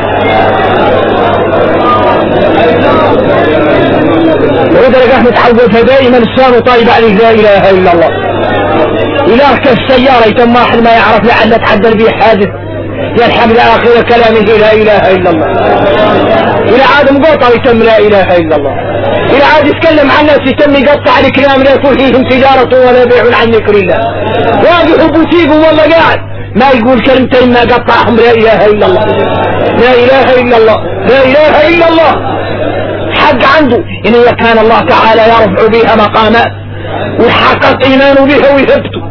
ولذلك احنا تعودها دائما لسانه طيب عليه لا اله الا الله. اله كالسيارة يتم واحد ما يعرف لعل تعدل به حادث يلحق لآخر كلامه لا اله الا الله. إلى عاد مقاطع يتم لا اله الا الله. إلى عاد يتكلم عن الناس يتم يقطع الكلام لا تلهيهم تجارة ولا بيع عن ذكر الله. واقف بوتيق والله قاعد ما يقول كلمتين ما قطعهم لا اله الا الله لا اله الا الله لا اله الا الله. حق عنده إن كان الله تعالى يرفع بها مقامات ويحقق إيمانه بها ويثبته.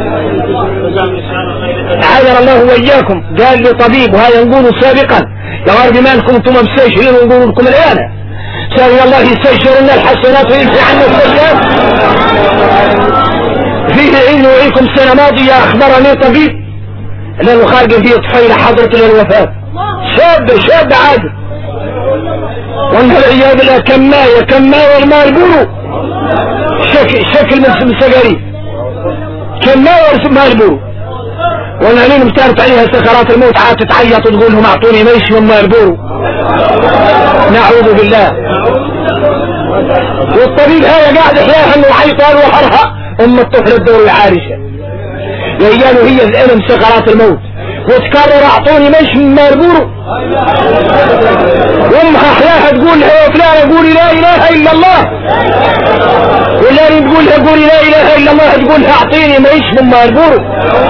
عاذر الله وإياكم. قال لي طبيب وهذا نقوله سابقا يا غرب مالكم انتم مستشهرين ونقول لكم الآن سأل الله يستشهر لنا الحسنات ويمحي عنا السيئات. فيه علم وعيكم سنة ماضية أخبرني طبيب لأنه خارج فيه طفيلة حضرت للوفاة شاب عادل وانه العياذ بالله كماية المال بورو شكل من سجاري كماية المال بورو والعليم بتعرف عليها سكرات الموت عاد تتعيط وتقول لهم اعطوني ميش والمال بورو نعوذ بالله. والطبيب هذا قاعد احياها انه حيطان وحرها ام الطفل الدور العارشة ويجانوا هي الالم سكرات الموت وتكرر اعطوني ميش من مال بورو وامها احياها تقول لها يا فلان قولي لا اله الا الله واللي تقول لها قولي لا اله الا الله تقول لها اعطيني ميش من مال بورو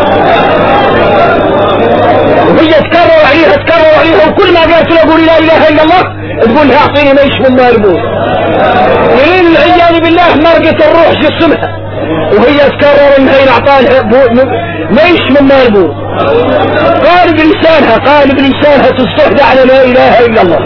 وهي تكرر عليها وكل ما قالت لها قولي لا اله الا الله تقول لها اعطيني ميش من مال بورو. لين العياذ بالله مرقت الروح جسمها وهي تكرر انها ينعطى ليش من مالبو قال بلسانها تستحدى على لا اله الا الله.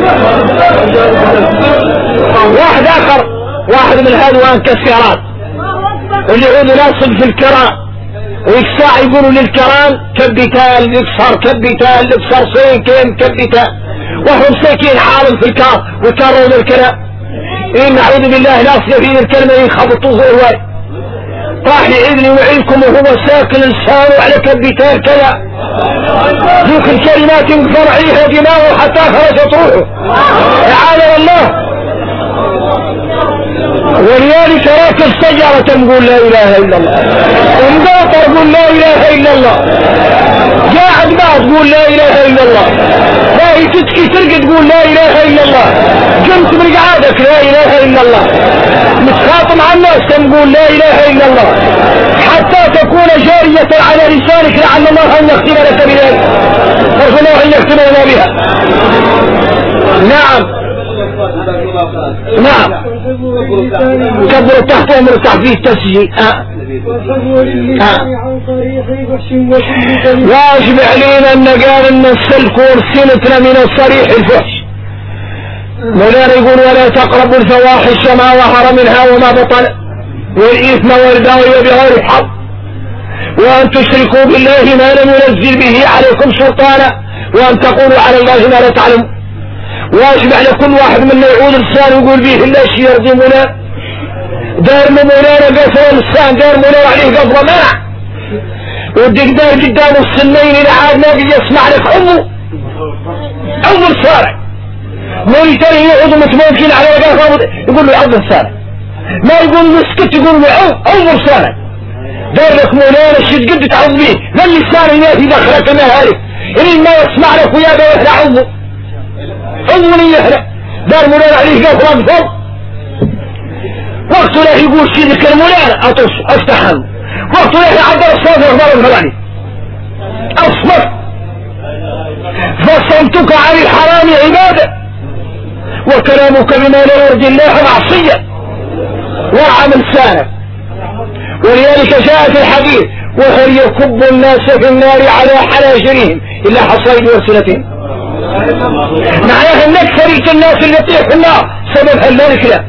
واحد اخر واحد من هذوان كالسيارات اللي يعودوا ناصب في الكرام ويكسع يقولوا للكرام كبتال يكسر سيكين كبتال وهم ساكين عالم في الكار ويكررون الكلام. إن نعوذ بالله ناس يفين الكلمة يخبطوا زي راح يعيدني ويعيدكم وهو ساكن لسانه على كبتال كذا ذوك الكلمات ينقفر عليها دماغه حتى خرجت روحه تعالى الله. ولذلك راكب سيارة تقول لا اله الا الله ومباطر تقول لا اله الا الله قاعد ما تقول لا اله الا الله باهي تسكي ترقد تقول لا اله الا الله قمت من قعادك لا اله الا الله متخاطب مع الناس تقول لا اله الا الله حتى تكون جارية على لسانك لعل الله ان يختم لك بذلك ارجو الله ان يختم لنا بها. نعم كبر تحت امر تحفيز تسجيل واجب علينا ان قال ان السلك ورسلتنا من الصريح الفحش. مولانا يقول ولا تقربوا الفواحش ما ظهر منها وما بطن والاثم والبغي بغير حق وان تشركوا بالله ما لم ينزل به عليكم سلطانا وان تقولوا على الله ما لا تعلمون. واجب على كل واحد منا يعود لسانه يقول به الا شيء يرضي مولانا. دار مولانا قصر اللسان دار مولانا عليه قصر منع وديك دار قدامه السنين الى عاد ما قد يسمع لك عمر صارع مولي تاني يقعد متموكين على وقافه يقول له عمر صارع ما يقول مسكت يقول له عمر صارع دار لك مولانا الشيء قد تعوض به ما اللسان ينافي دخلك النهاري اللي ما يسمع لك ويا بيحلى عمر أولي يهرأ دار مولانا عليه قفر أكثر وقت له يقول شيء ذكر مولانا أطص أفتحن وقت له عبر الصادر أخبار الفلاني أصمت فصمتك عن الحرام عبادة وكلامك بما لا يرضي الله معصية وارعى من لسانك. ولذلك جاء في الحديث وهل يكب الناس في النار على حناجرهم إلا حصائد وسنتهم معناها انك فريق الناس اللي يطيح في النار سبب هلالك لا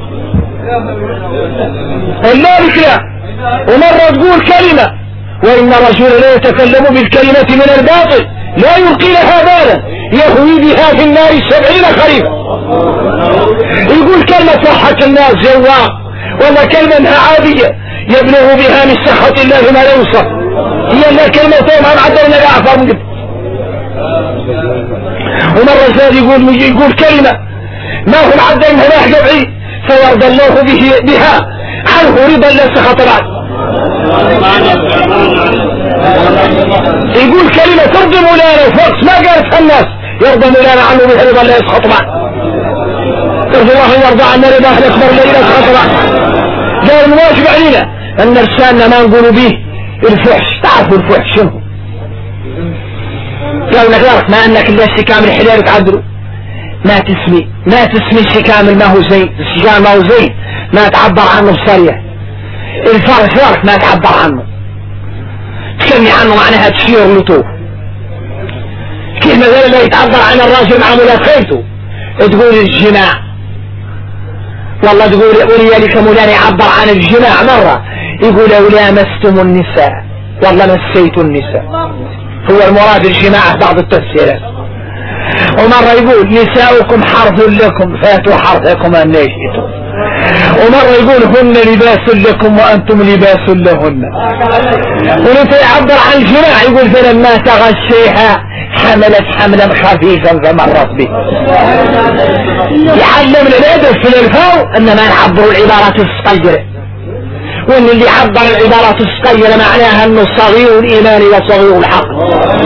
ومرة تقول كلمة وإن الرجل لا يتكلم بالكلمة من الباطل لا يلقي لها بالا يهوي بها في النار 70 خريفا. يقول كلمة تضحك الناس جوا ولا كلمة عادية يبلغ بها من سخط الله ما لا يوصف هي لا كلمة ما معدلنا لأعفار من قبل. ومرة زاد يقول كلمة ما هو معدل منها جمعي فيرضى الله بها عنه رضا لا سخط بعد. يقول كلمة ترضي مولانا وفوق ما قالتها الناس يرضى مولانا عنه بها رضا لا يسخط بعد. ترضي الله يرضى عنا رضا الأكبر لا يسخط بعد. قال الواجب علينا أن لساننا ما نقول به الفحش. تعرفوا الفحش شنو؟ قال لك لا ما انك الا الشكام الحلال تعدلوا ما تسمي الشكام ما هو زين الشكام ما هو زين ما تعبر عنه بصريح الفرق ما تعبر عنه تسمي عنه معناها تشير لطوف كيف مثلا لا يتعبر عن الراجل مع ملاقيته تقول الجماع والله تقول ولذلك مولانا يعبر عن الجماع مرة يقول لو لامستم النساء والله مسيت النساء هو المراد الجماعة بعض التفسيرات. ومرة يقول نساؤكم حرث لكم فاتوا حرثكم أن شئتم ومرة يقول هن لباس لكم وأنتم لباس لهن. ولذلك يعبر عن الجماع يقول فلما تغشيها حملت حملا خفيفا فمرت به. يعلمنا الأدب في الألفاظ أنما نعبر العبارات الصغيرة وان اللي عبر العبارات الصغيرة معناها انه صغير الايمان وصغير العقل.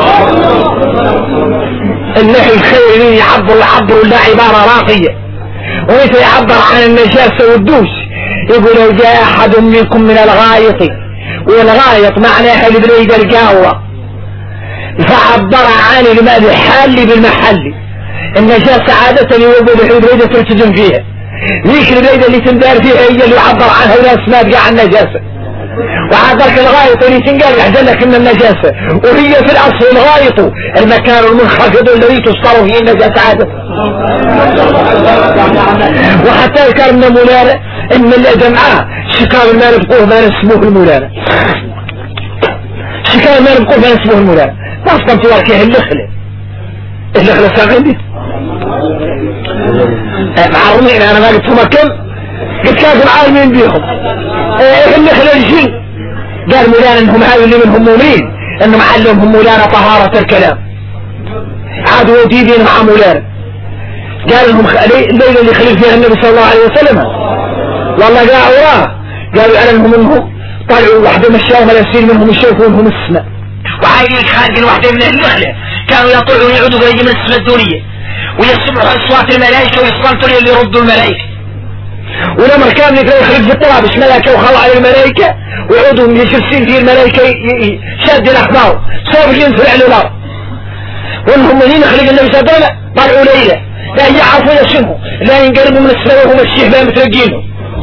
النحو الخيري يعبر لا عبارة راقية ومثل يعبر عن النجاسة والدوس يقول لو جاء احد منكم من الغايط والغايط معناها البليدة القاوة فعبر عن الماء الحالي بالمحلي. النجاسة عادة يوجد البليدة تلتزم فيها ذيك البليدة اللي تندار فيها هي اللي يعبر عنها وناس ما تقع عن النجاسة وعذرك الغايط اللي تنقال يحزن لك من النجاسة، وهي في الأصل الغايط المكان المنخفض الذي تصدر فيه النجاسة عادة. وحتى ذكرنا مولانا ان الجمعة شكال ما نبقوه ما نسموه المولانا، شكال ما نبقوه ما نسموه المولانا. اصلا توركيه اللخلة سامعين دي معرمين. انا ما قلت هما كم قلت كانوا عالمين بيهم اللخلة الجن. قال مولانا انهم هاي اللي منهم مؤمنين انهم علمهم مولانا طهارة الكلام، عادوا وديدين مع مولانا. قال انهم الليلة اللي خلف فيها النبي صلى الله عليه وسلم والله قاعوا وراه، قالوا علمهم انهم طلعوا واحدة مشاهم الاسير منهم يشوفوا انهم السماء، وعايلين خارجين واحدة من النخلة كانوا يطلعوا يعودوا قريبين من السماء الدنيا ويسمعوا اصوات الملائكة ويصطنطوا اللي يردوا الملائكة. ولما كان يخرج في التراب مش ملائكة وخضع على الملائكة ويعودوا يجلسين فيه الملائكة شاد الاخبار صوب ينفع على الارض. وانهم منين خلق النبي صلى الله عليه وسلم طلعوا ليلة لا يعرفوا يشموا لا ينقلبوا من السماء وهم الشيخ ما مترقينه.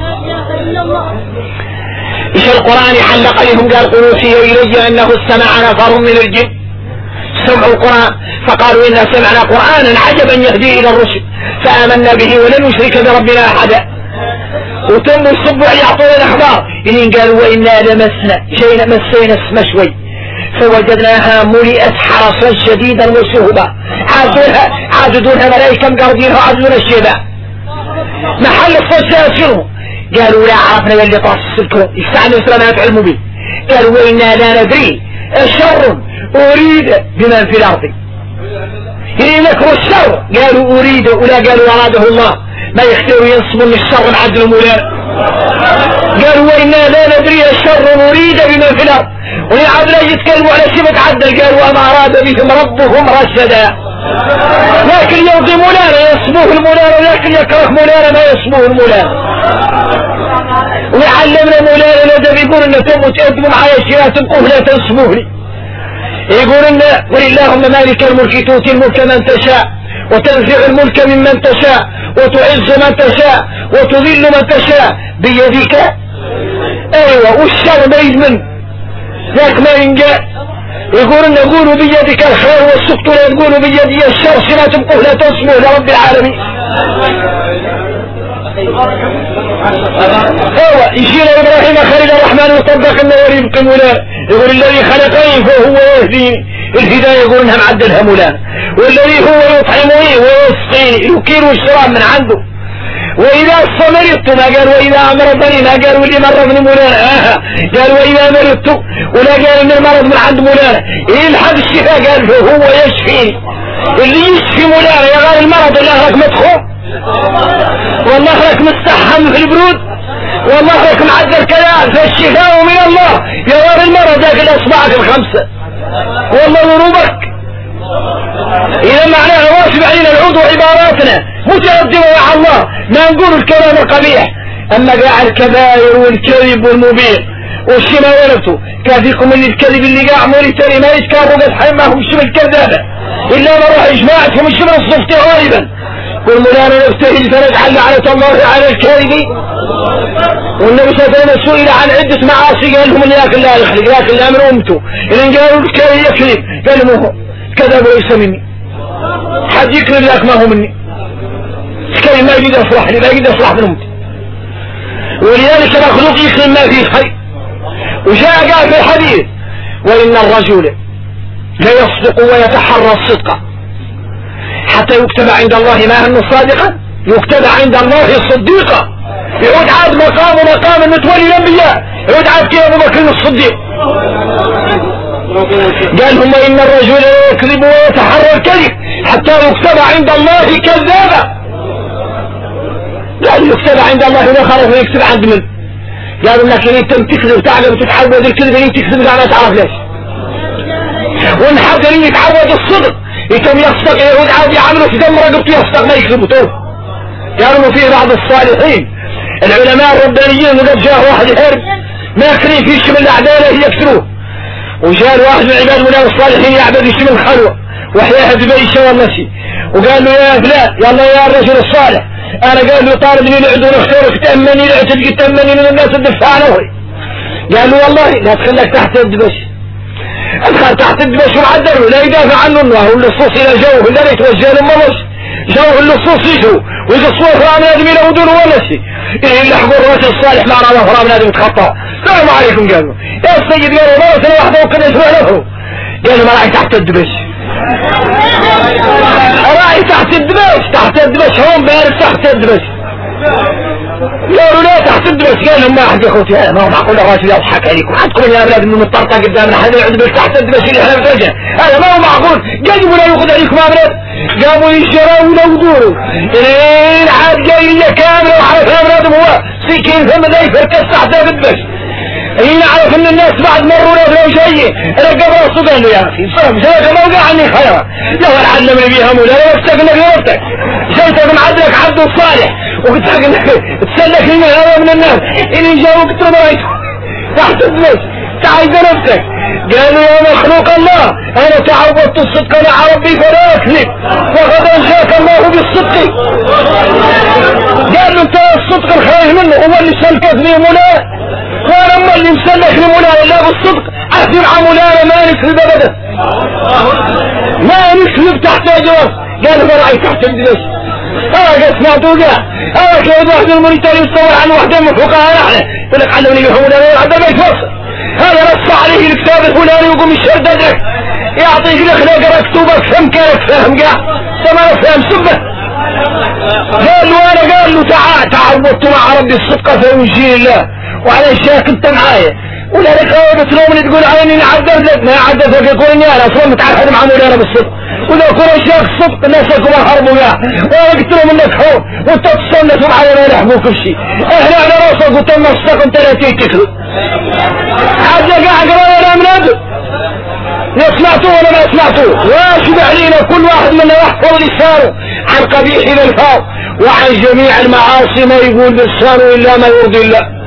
ايش القرآن يحلق عليهم قال قل اوحي الي انه استمع نفر من الجن سمعوا القرآن فقالوا انا سمعنا قرآنا عجبا يهدي الى الرشد فآمنا به ولن نشرك بربنا احدا. وتم الصبح يعطون الاخبار إن قالوا وإنا لمسنا شيء مسينا السما شوي فوجدناها ملئت حرسا شديدا وشهبا عادوا دونها ملائكة مقربينها وعادوا دون الشيباء محل الصوت سيصيرهم. قالوا لا عرفنا اللي طاس السلكون يستعنوا سلامات علموا به. قالوا وإنا لا ندري الشر أريد بمن في الأرض يعني مكر الشر قالوا أريد ولا قالوا أراده الله ما يختاروا ينصبوا الشر العدل مولانا. قالوا وإنا لا ندري الشر أريد بمن في الأرض ويعاد لا يتكلموا على شيء متعدل. قالوا وما أراد بهم ربهم رشدا. لكن يرضي مولانا يصبوه المولانا لكن يكره مولانا ما يصبوه المولانا. ويعلمنا مولانا الأدب يقول إن تبوا تقدموا معايا شيئا تبقوه لا تنصبوه لي. يقول إن ولله مالك الملك تؤتي الملك من تشاء وتنزع الملك ممن تشاء وتعز من تشاء وتذل من تشاء بيدك. ايوه والشر بعيد منه ذاك ما ينجا. يقول ان قولوا بيدك الخير والسقط لا تقولوا بيدي الشر سما تبقوه لا تنصبوه لرب العالمين. ايوه يشير ابراهيم خليل الرحمن وطبق النور يبقي مولانا. يقول الذي خلقني فهو يهديني الهداية يقول انها معدلها مولانا. والذي هو يطعمني ويسقيني يكيل الشراب من عنده. واذا مرضت ما قال واذا امرضني ما قال واللي مرضني مولانا قال واذا مرضت ولا قال ان المرض من عند مولانا يلحق الشفاء قال هو يشفيني. اللي يشفي مولانا يا غير المرض الله لك مدخول والله لك مستحم في البرود والله لك معدل كلام فالشفاء من الله يا غير المرض ذاك الاصبعك الخمسة والله ذنوبك. إذا معناها واجب علينا العود وعباراتنا متقدمة مع الله ما نقول الكلام القبيح. أما قاع الكبائر والكذب والمبيع والشي ما ولدته كافيكم من الكذب اللي قاع مولي تاني ما يتكاروا بس حين ما هم شبه الكذابة إلا ما روح إجماعتهم الشبه الصفتي غالبا. والمولانا نفتهل فنجعل لعنة الله على الكاذب. والنبي صلى الله عليه وسلم سئل عن عدة معاصي قال لهم اللي لكن لا يخلق لكن لا من أمته إذن قالوا الكاذب يكذب قال لهم كذب ليس مني حد يكذب لك ما هو مني الكاذب ما يجد أصلح لي ما يجد أصلح من أمتي. ولذلك مخلوق يكذب ما فيه خير. وجاء قال في الحديث وإن الرجل لا يصدق ويتحرى الصدق حتى يكتب عند الله ما أنه صادقا يكتب عند الله صديقا. يعود عاد مقام المتولي الأنبياء يعود عاد كي أبو بكر الصديق. قال هم إن الرجل لا يكذب ويتحرى الكذب حتى يكتب عند الله كذابا. قال يكتب عند الله ولا خالف يكتب عند من. قالوا لك إن أنت تكذب وتعلم وتتعود الكذب إن تكذب لا تعرف ليش. وإن حتى إن يتعود الصدق يتم يصدق يعود عاد يعملوا في دم رقبته يصدق ما يكذبوا توب. قالوا فيه بعض الصالحين العلماء الربانيين وقد جاء واحد يهرب ما يكري في شمل الأعداء يكسروه. وجاء واحد من عباد الله الصالحين يعبد شمل الخلوة وحياها دبيشة والنسي وقال له يا فلان يلا يا الرجل الصالح أنا قال له طالب لي العدو نختارك تأمني لعتدك تأمني من الناس الدفاع نوهي قال له والله لا تخليك تحت الدبش. ادخل تحت الدبش وعدل لا يدافع عنه انه اللصوص الى جوه لا يتوجه للمرش جوه اللصوص يجروا ويقصوا فرام نادم يلودون ولا شيء يلحقوا الرجل الصالح مع رابع فرام نادم يتخطى. السلام عليكم. قالوا يا السيد قالوا ما سنة واحدة وكذا يسمع له. قالوا ما راعي تحت الدبش. راعي تحت الدبش. تحت الدبش هون بارد تحت الدبش. قالوا لا تحت الدبش. قالوا ما احد يا اخوتي ما هو معقول الراجل يضحك عليكم حدكم يا اولاد انه مطرطق قدامنا حدا يقعد تحت الدبش اللي احنا بتوجه هذا ما هو معقول. قلبوا لا ياخذ عليكم يا اولاد. قاموا يشروا ولودوا الين عاد جاي لي كامله وعرف يا اولاد هو سكين ثم ذا يفركس تحت الدبش. هنا عرف ان الناس بعد مروا لو جاي رقب راسه قال له يا اخي فهم زاد ما وقع عني خيرا لو العلم بيها مولا لا يفتك انك يفتك جيتك معدلك عبد الصالح وقلت انك تسلك لنا هذا من الناس اللي جاوك تبريته تحت الدبش تعال نفسك. قالوا يا مخلوق الله انا تعودت الصدق مع ربي فلا اكذب فقد انشاك الله بالصدق. قال له انت الصدق الخايف منه هو اللي سلكت لي مولا وانا اما اللي مسلك لمولانا الا بالصدق اثر على مولانا ما نكذب ابدا ما نكذب تحت اجواز. قال ما رايك تحت الدبش قد سمعتوا كذا كيف واحد المونيتور يتصور عن واحدة من فقهاء نحن يقول لك علمني بحمولانا عند ما يتوصل هذا نص عليه الكتاب الفلاني ويقوم يشرددك يعطيك الاخلاق مكتوبك فهم كانك فاهم قاع ما فاهم سبه. قال له انا قال له تعودت مع ربي الصدق فينجي الله وعلى الشيخ انت معايا ولا لك بتلومني تقول عيني عدد لك ما عددك يقول اني انا اصلا متعهد مع مولانا بالصدق ولا كل الشيخ الصدق الناس يكونوا حربوا معاه وانا قلت لهم انك حر وانت تصنت معايا ما يلحقوا كل شيء اهلا على راسك قلت لنا الصدق انت لا تكذب عاد قاعد قرايه الامناد لا سمعتوه ولا ما سمعتوه واشبع علينا كل واحد منا يحفظ لسانه عن قبيح الالفاظ وعن جميع المعاصي ما يقول لسانه الا ما يرضي الله.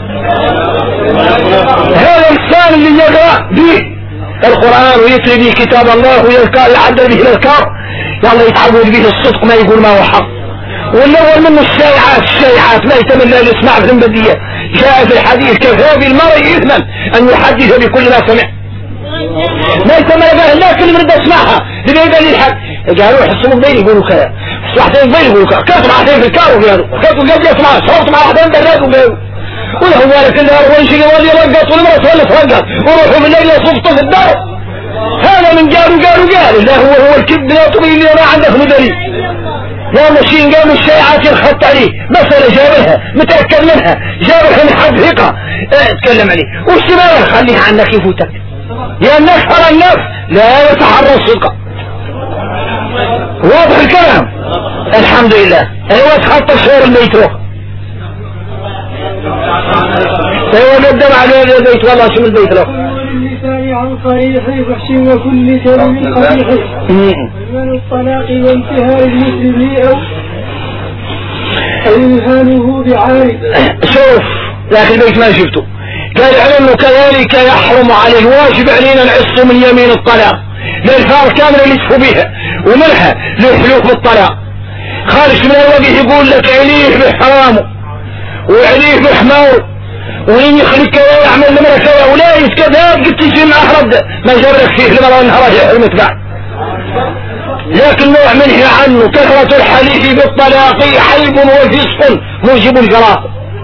هذا الانسان اللي يقرا به القران ويتلي به كتاب الله ويعدل به الاذكار يلا يتعود به الصدق ما يقول ما هو حق. والاول منه الشائعات ما يتمنى يسمع في البديه. جاء في الحديث كفى بالمرء اثما ان يحدث بكل ما سمع ما يتمنى لا كل مرد اسمعها اللي يبقى لي الحق. قالوا يحسوا بين يقولوا كذا واحدين بين يقولوا كذا كاتب واحدين في الكار وقالوا كاتب قبل يسمع صوت مع واحدين دراد وقالوا ولا هو لك اللي اول شيء واللي رقص والمرأة ولا ترقص وروحوا من الليل يصفطوا في الدار. هذا من قالوا لا هو الكذب لا طبيعي ما عندك دليل. يا ماشيين قاموا الشائعات ينخط عليه مسألة جابها متأكد منها جابها من حد ثقة اتكلم عليه وش ما خليها عنك يفوتك يا الناس ترى الناس لا يتحرى الصدق. واضح الكلام الحمد لله. ايوه تخطى شهور الميتروك ايوه نبدأ على البيت والله شو البيت له اللسان عن صريح فحش وكل كلام قبيح من الطلاق وانتهاء المسلم او إلهانه بعارف. شوف لكن البيت ما شفته قال علمه كذلك يحرم عليه واجب علينا العص من يمين الطلاق للفار كامل اللي يسفوا بها ومنها للحلوف بالطلاق خارج من الوقت يقول لك عليه بحرامه وعليه بحماره وين يخليك يعمل لمرة ولا يتكذاب قلت تجي معه رد ما جرك فيه لمرة انهرج يحرمت بعد. لكن نوع منه عنه كثرة الحليف بالطلاق حيب وفسق موجب الجراح.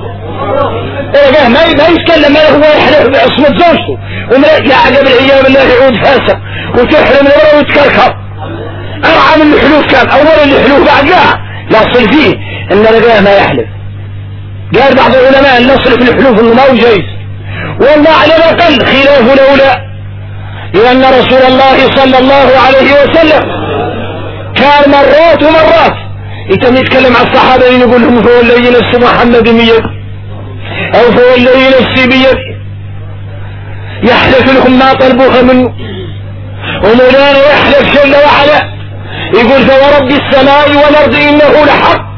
ما يتكلم ما هو يحلف بعصمة زوجته ومرجع قبل ايام الله يعود فاسق وتحرم المرأة وتكركر. ارعى من الحلوف كان اولا الحلوف بعد لا يصل فيه ان رجاه ما يحلف. قال بعض العلماء النصر في الحلوف انه ما هو جيد والله على الاقل خلاف الاولى لان رسول الله صلى الله عليه وسلم كان مرات ومرات يتم يتكلم عن الصحابه يقول لهم فهو الذي نفس محمد بيد او فهو الذي نفسي بيد يحلف لهم ما طلبوها منه ومولانا يحلف جل وعلا يقول فورب السماء والارض انه لحق.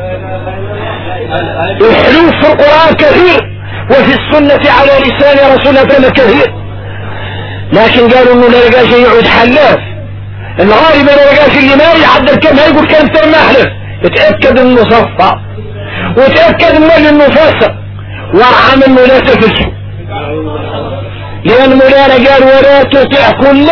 الحلوف في القرآن كثير وفي السنة على لسان رسول الله كثير لكن قالوا انه لا لقاش يعود حلاف. الغالب لا لقاش اللي ما يعدل كلمة يقول كلمتين ما احلف اتأكد انه صفى وتأكد منه انه فاسق وارعى منه لا تفسه لأن مولانا قال ولا تطع كل،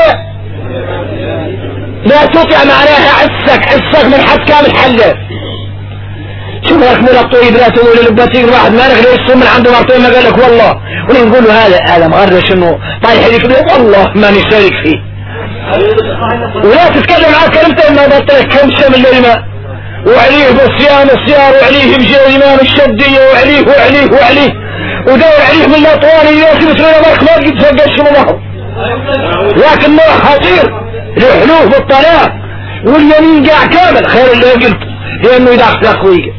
لا تطع معناها حسك من حد كامل حلاف. شوف لك مولا الطيب لا تقول لبتيك واحد ما نخلي السم من عنده مرتين ما قال لك والله، ونقول له هذا مغرش انه طايح لك والله ما نشارك فيه. ولا تتكلم معاه كلمتين ما بطلك كم شم الليمة وعليه بالصيام الصيار وعليه بجريمان الشدية وعليه ودور عليه من الاطوال الياسي بسرنا مالك ما قد تفقش من ظهره. لكن ما خطير الحلوف بالطلاق واليمين قاع كامل خير اللي قلت، لانه يدخل اخويك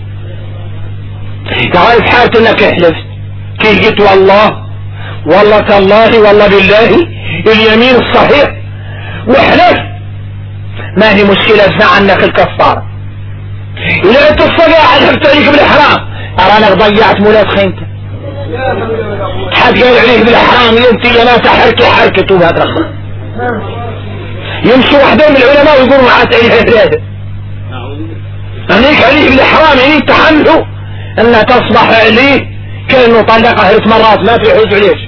تعرف حالة انك احلفت كيف قلت والله تالله والله بالله اليمين الصحيح واحلف ما هي مشكلة ادفع عنك الكفارة. إذا أنت الصقاع حلفت عليك بالإحرام أرانك ضيعت مولاد خيمتك. حد قال عليك بالإحرام أنت يا ما حركة وبهذا الرخص يمشي واحدين من العلماء ويقولوا معاه تعيش ثلاثة عليك بالإحرام يعني تحمله أنها تصبح عليه كأنه طلقها 3 مرات ما في حوز عليش.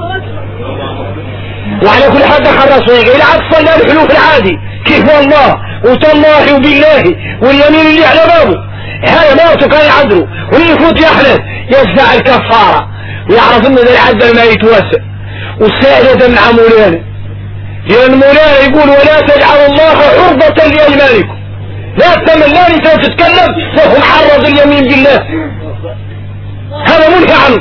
وعلى كل حد خلص ويقع إلى عاد صلى الحلوف العادي كيف والله وتالله وبالله واليمين اللي على بابه هذا موته كان يعذره ويفوت يحلف يدفع الكفارة ويعرف انه ذا العذر ما يتوسع وسائلة مع مولانا، لأن مولانا يقول ولا تجعل الله عرضة لأيمانكم، لا تملاني تتكلم وهو محرض اليمين بالله هذا منهي عنه.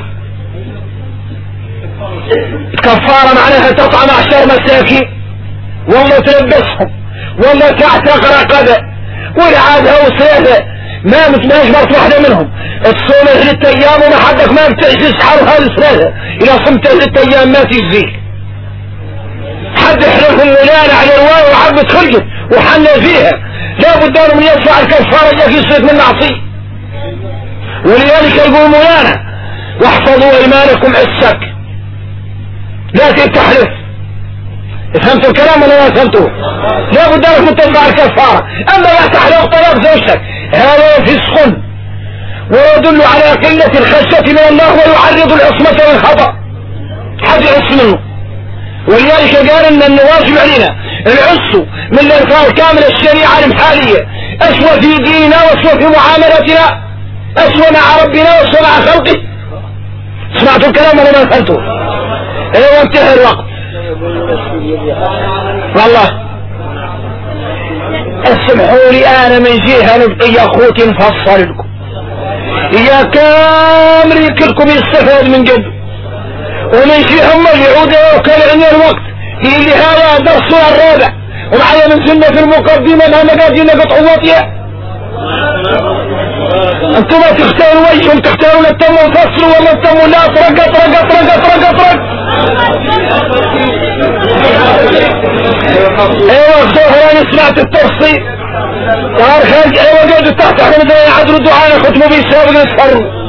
الكفارة معناها تطعم 10 مساكين والله تلبسهم والله تعتق رقبة والعادها وسيدة ما متماجبرت واحدة منهم تصوم 3 أيام وما حدك ما بتعجز حرها لسنة إذا صمت 3 أيام ما تجزيك. حد يحلفهم مولانا على الواو وعبت خلقت وحنا فيها لا بد من يدفع الكفارة إذا في صيت من معصية. ولذلك يقول مولانا واحفظوا ايمانكم عسك لا تحلف. فهمتوا الكلام ولا ما فهمتوه؟ لا بد لك من تدفع الكفارة. اما لا تحلف طلاق زوجتك هذا فسق ويدل على قلة الخشية من الله ويعرض العصمة والخطأ حد يعص منه. ولذلك قال ان الواجب علينا العص من الانفاق كامل الشريعة المحالية اسوى في ديننا واسوى في معاملتنا اسوى مع ربنا واسوى مع خلقه. سمعتوا الكلام ولا ما فهمتوه؟ ايوه انتهى الوقت والله. اسمحوا لي انا من جهة نبقي يا اخوتي نفصل لكم يا كامل يمكنكم يستفاد من قبل ومن جهة هم يعودوا وكان عندنا الوقت اللي هذا درسنا الرابع ومعايا من سنة في المقدمة ما مقادينا قطعواتيا. انتم ما تختاروا وجههم تختاروا للتم وفصلوا ولا التم لا اطرق. ايوه الظهر انا سمعت التفصيل صار خارج ايوه قاعدوا تحت احنا بدنا يعدلوا دعانا ختموا بيسابق نسفروا.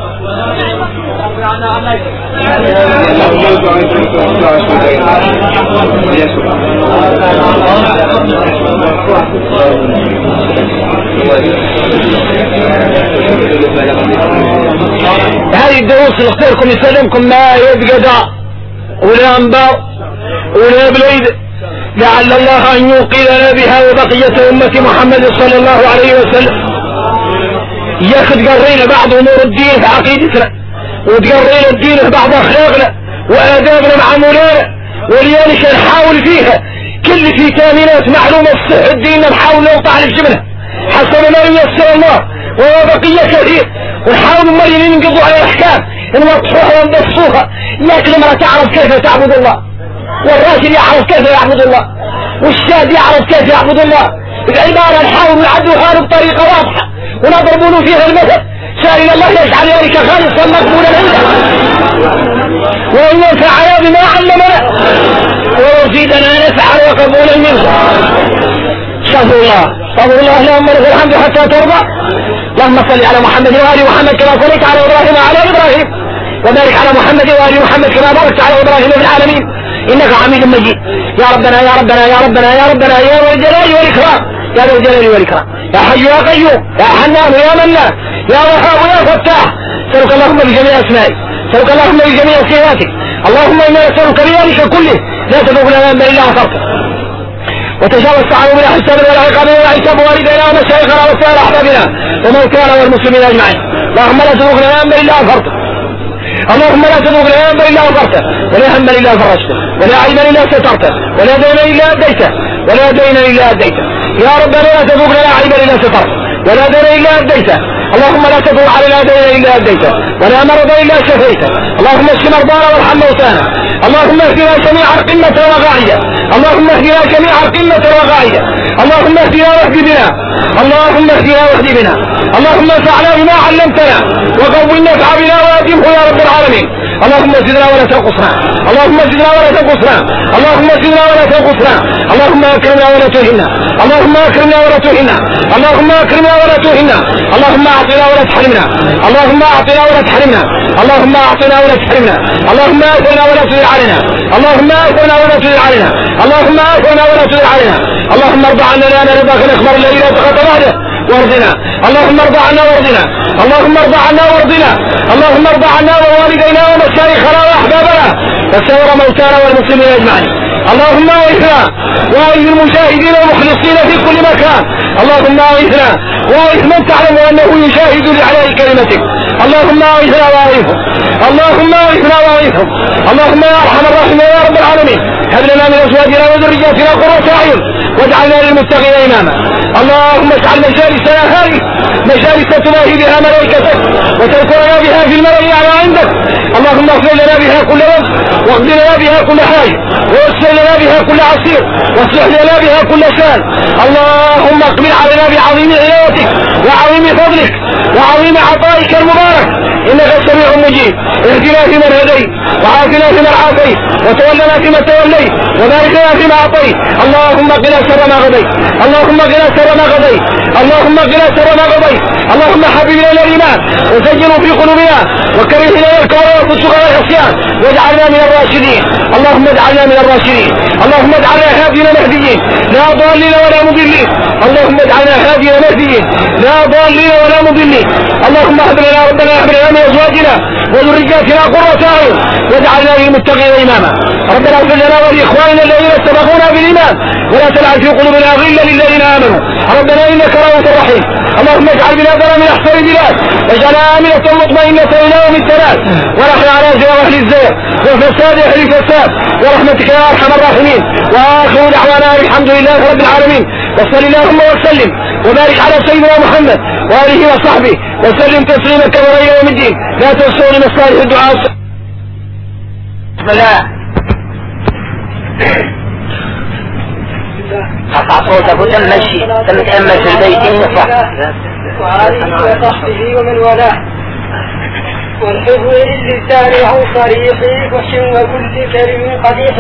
هذه الدروس اللي اختاركم يسلمكم ما يبقى داء ولا انباء ولا بليد لعل الله ان يوقظنا بها وبقية امة محمد صلى الله عليه وسلم ياخذ قرينا بعض امور الدين في عقيدتنا وتقرينا الدين في بعض اخلاقنا وادابنا مع مولانا. ولذلك نحاول فيها كل فيتامينات معلومة صحة الدين نحاول نوقع لجبنها حسب ما ييسر الله وبقية كثير ونحاول مريم ننقضوا على الاحكام نوضحوها ونبسطوها. لكن المرأة تعرف كيف تعبد الله والراجل يعرف كيف يعبد الله والشاب يعرف كيف يعبد الله. العبارة نحاول نعدوها له بطريقة واضحة ونضرب له فيها المثل سائل الله يجعل ذلك خالصا مقبولا عنده وان ينفعنا بما علمنا ويزيدنا نفعا وقبولا منه. استغفر الله اللهم لك الحمد حتى ترضى. اللهم صل على محمد وآل محمد كما صليت على ابراهيم وعلى ابراهيم وبارك على محمد وآل محمد كما باركت على ابراهيم في العالمين انك حميد مجيد. يا ربنا يا ربنا يا ربنا يا ربنا يا ذا الجلال والاكرام يا ذا الجلال والاكرام يا حي يا قيوم يا حنان يا منان يا وهاب يا فتاح. سألك اللهم بجميع اسمائك سألك اللهم بجميع صفاتك اللهم إنا نسألك بذلك كله لا تذوق لنا ذنبا إلا غفرته وتجاوزت عنه بلا حساب ولا عقاب ولا حساب والدينا ومشايخنا وسائر أحبابنا وموتانا والمسلمين أجمعين. اللهم لا تذوق لنا ذنبا إلا غفرته اللهم لا تذوق لنا ذنبا إلا غفرته ولا هما إلا فرجته ولا عيبا إلا سترته ولا دينا إلا أديته ولا دينا إلا أديته يا ربنا لا تذوق لنا عيبا إلا سترته ولا دينا إلا أديته اللهم لا تذوق علينا دينا إلا أديته ولا مرض إلا شفيته اللهم اشف مرضانا وارحم موتانا اللهم اهدنا جميعا قمة وغاية اللهم اهدنا جميعا قمة وغاية اللهم اهدنا واهد بنا اللهم اهدنا واهد بنا اللهم انفعنا بما علمتنا وقوي نفع بنا وأتمه يا رب العالمين. اللهم زدنا ولا تنقصنا اللهم زدنا ولا تنقصنا اللهم زدنا ولا تنقصنا اللهم اكرمنا ولا تهنا اللهم اكرمنا ولا تهنا اللهم اكرمنا ولا تهنا اللهم اعطنا ولا تحرمنا اللهم اعطنا ولا تحرمنا اللهم اعطنا ولا تحرمنا اللهم اثرنا ولا تذل علينا اللهم اثرنا ولا تذل علينا اللهم اثرنا ولا تذل علينا اللهم ارضى عنا لا رضاك الاخبار الذي لا تخطى بعده وارضنا اللهم ارضى عنا وارضنا اللهم ارضى عنا وارضنا اللهم ارضى عنا ووالدينا ومشايخنا واحبابنا وسائر موتانا والمسلمين اجمعين. اللهم اغثنا واغث المجاهدين والمخلصين في كل مكان اللهم اغثنا واغث من تعلم انه يجاهد لاعلاء كلمتك اللهم اغثنا واغثهم اللهم اغثنا واغثهم اللهم يا ارحم الراحمين يا رب العالمين هب لنا من ازواجنا وذرياتنا قرة اعين واجعلنا للمتقين اماما. اللهم اجعل مجالسنا هذه مجالس تباهي بها ملائكتك وتذكرنا بها في الملأ الاعلى عندك. اللهم اغفر لنا بها كل ذنب واغفر لنا بها كل حاجه ويسر لنا بها كل عسير واصلح لنا بها كل شان. اللهم اقبل علينا بعظيم عنايتك وعظيم فضلك وعظيم عطائك المبارك انك سميع مجيب. اهدنا فيمن هديت وعافنا فيمن عافيت وتولنا فيما توليت وبارك لنا فيما اعطيت. اللهم قنا شر ما غضيت اللهم قنا شر ما غضيت اللهم قنا شر ما غضيت. اللهم حبب الينا الايمان وزينه في قلوبنا وكره الينا الكفر والفسوق والعصيان واجعلنا من الراشدين. اللهم اجعلنا من الراشدين اللهم اجعلنا هادين مهديين لا ضالين ولا مضلين اللهم اجعلنا هادين مهديين لا ضالين ولا مضلين. اللهم اهب لنا ربنا اهب لنا من ازواجنا وذرياتنا قرة اعين واجعلنا للمتقين اماما. ربنا اغفر لنا ولاخواننا الذين سبقونا بالايمان ولا تجعل في قلوبنا غلا للذين امنوا ربنا انك رؤوف رحيم. اللهم اجعل بلادنا من احسن البلاد واجعلها امنة مطمئنة الى يوم التناد ونحن على زوال اهل الزيغ وفساد اهل الفساد ورحمتك يا ارحم الراحمين. واخر دعوانا الحمد لله رب العالمين وصل اللهم وسلم وبارك على سيدنا محمد واله وصحبه وسلم تسليما كما الى يوم الدين. لا تنسوا من الصالح الدعاء. بسم الله. قطع صوتك وتمشي تمشي في البيت يصح وآله وصحبه ومن والاه. والحفظ للسان عن صريح فحش وكل كلم قبيح.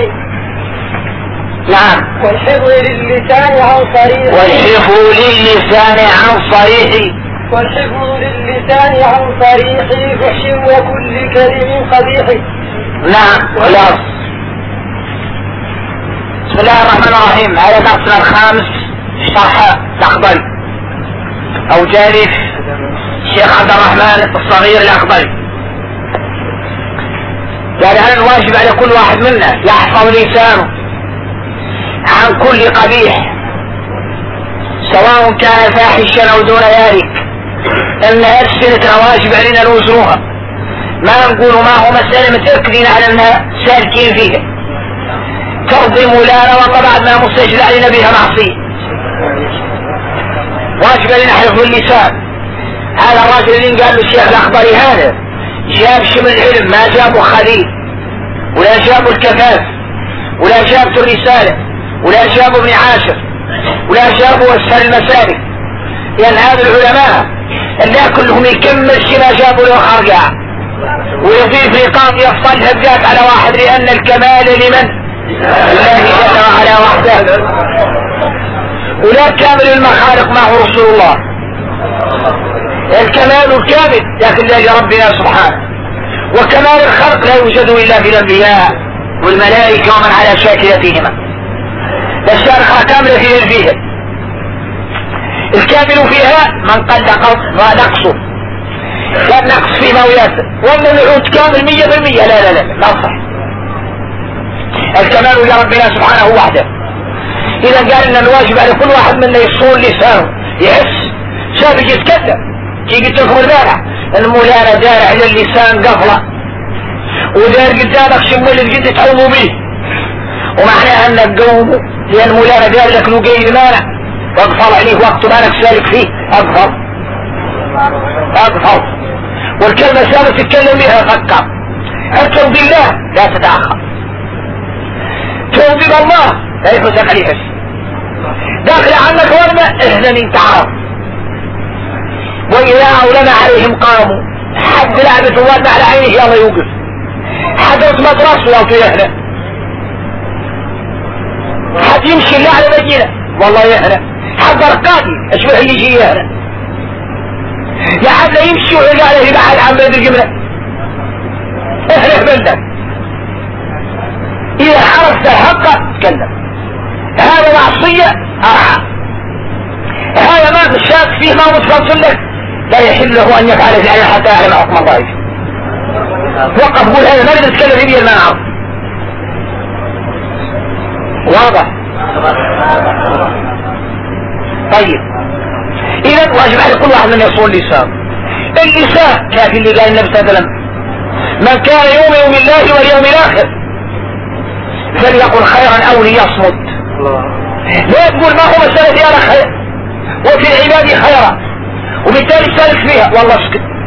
نعم. والحفظ للسان عن صريح والحفظ للسان عن صريح والحفظ للسان عن صريح فحش وكل كلم قبيح. نعم. خلاص. بسم الله الرحمن الرحيم. هذا درسنا الخامس شرح الأخضري أو جالس الشيخ عبد الرحمن الصغير الأخضري. يعني هذا الواجب على كل واحد منا يحفظ لسانه عن كل قبيح سواء كان فاحشا أو دون ذلك. إن ألسنتنا واجب علينا نوزنها ما نقول ما هو مسألة متأكدين على أنها سالكين فيها ترضي مولانا والله بعد ما مستجل علينا بها معصية. واجب علينا حفظ اللسان. هذا الراجل اللي قال له الشيخ الأخضري هذا جاب شمل العلم ما جابه خليل ولا جابه الكفاف ولا جابه الرسالة ولا جابه ابن عاشر ولا جابه أسهل المسالك. لأن هذا العلماء اللي كلهم يكمل شيء ما جابوا له خرقع ويضيف لقاط يفصل هبات على واحد لأن الكمال لمن؟ الله جل وعلا وحده. ولا كامل المخالق معه رسول الله. الكمال الكامل لكن لا لربنا سبحانه. وكمال الخلق لا يوجد إلا في الأنبياء والملائكة ومن على شاكلتهما. الشارخة كاملة فيها الكامل فيها من قد نقصه لا نقص في موياته وأن العود كامل 100%. لا لا لا لا صح. الكمال لربنا سبحانه وحده. اذا قال ان الواجب على كل واحد منا يصون لسانه يحس شاف يجي يتكلم. تيجي تذكر البارح المولانا دار على اللسان قفله ودار قدامك شمال الجد تعوموا به ومعناها انك قوموا لان مولانا قال لك لقي المانع واقفل عليه وقت مالك سالك فيه اقفل والكلمة سابت تتكلم بها فكر. اتوب بالله لا تتأخر توب بالله لا يفوتك عليه شيء داخل عنك ورمى اهلا انت عرب واذا اولنا عليهم قاموا حد لعبة ورمى على عينه يلا يوقف حدث مدرس ويلطي يهلا حد يمشي الله على مدينة والله يهلا حد رقادي اشبه اللي يجي يهلا لحد لا يمشي ويرجع عليه بعد عن بلد الجملة اهله بلدك اذا عرفت الحق تكلم. هذا معصية هذا ما تشاك فيه ما متفصل لك لا يحل له ان يفعل فعلا حتى يعلم حكم الله فيه. وقف قول هذا ما بدي اتكلم فيه ما اعرف. واضح؟ طيب اذا واجب على كل واحد من يصون لسان. اللسان كافي اللي قال النبي صلى الله عليه وسلم من كان يؤمن بالله واليوم الاخر فليقل خيرا او ليصمت. لا تقول ما هو مسألة انا خير وفي العباد خيرا وبالتالي سالك فيها والله اسكت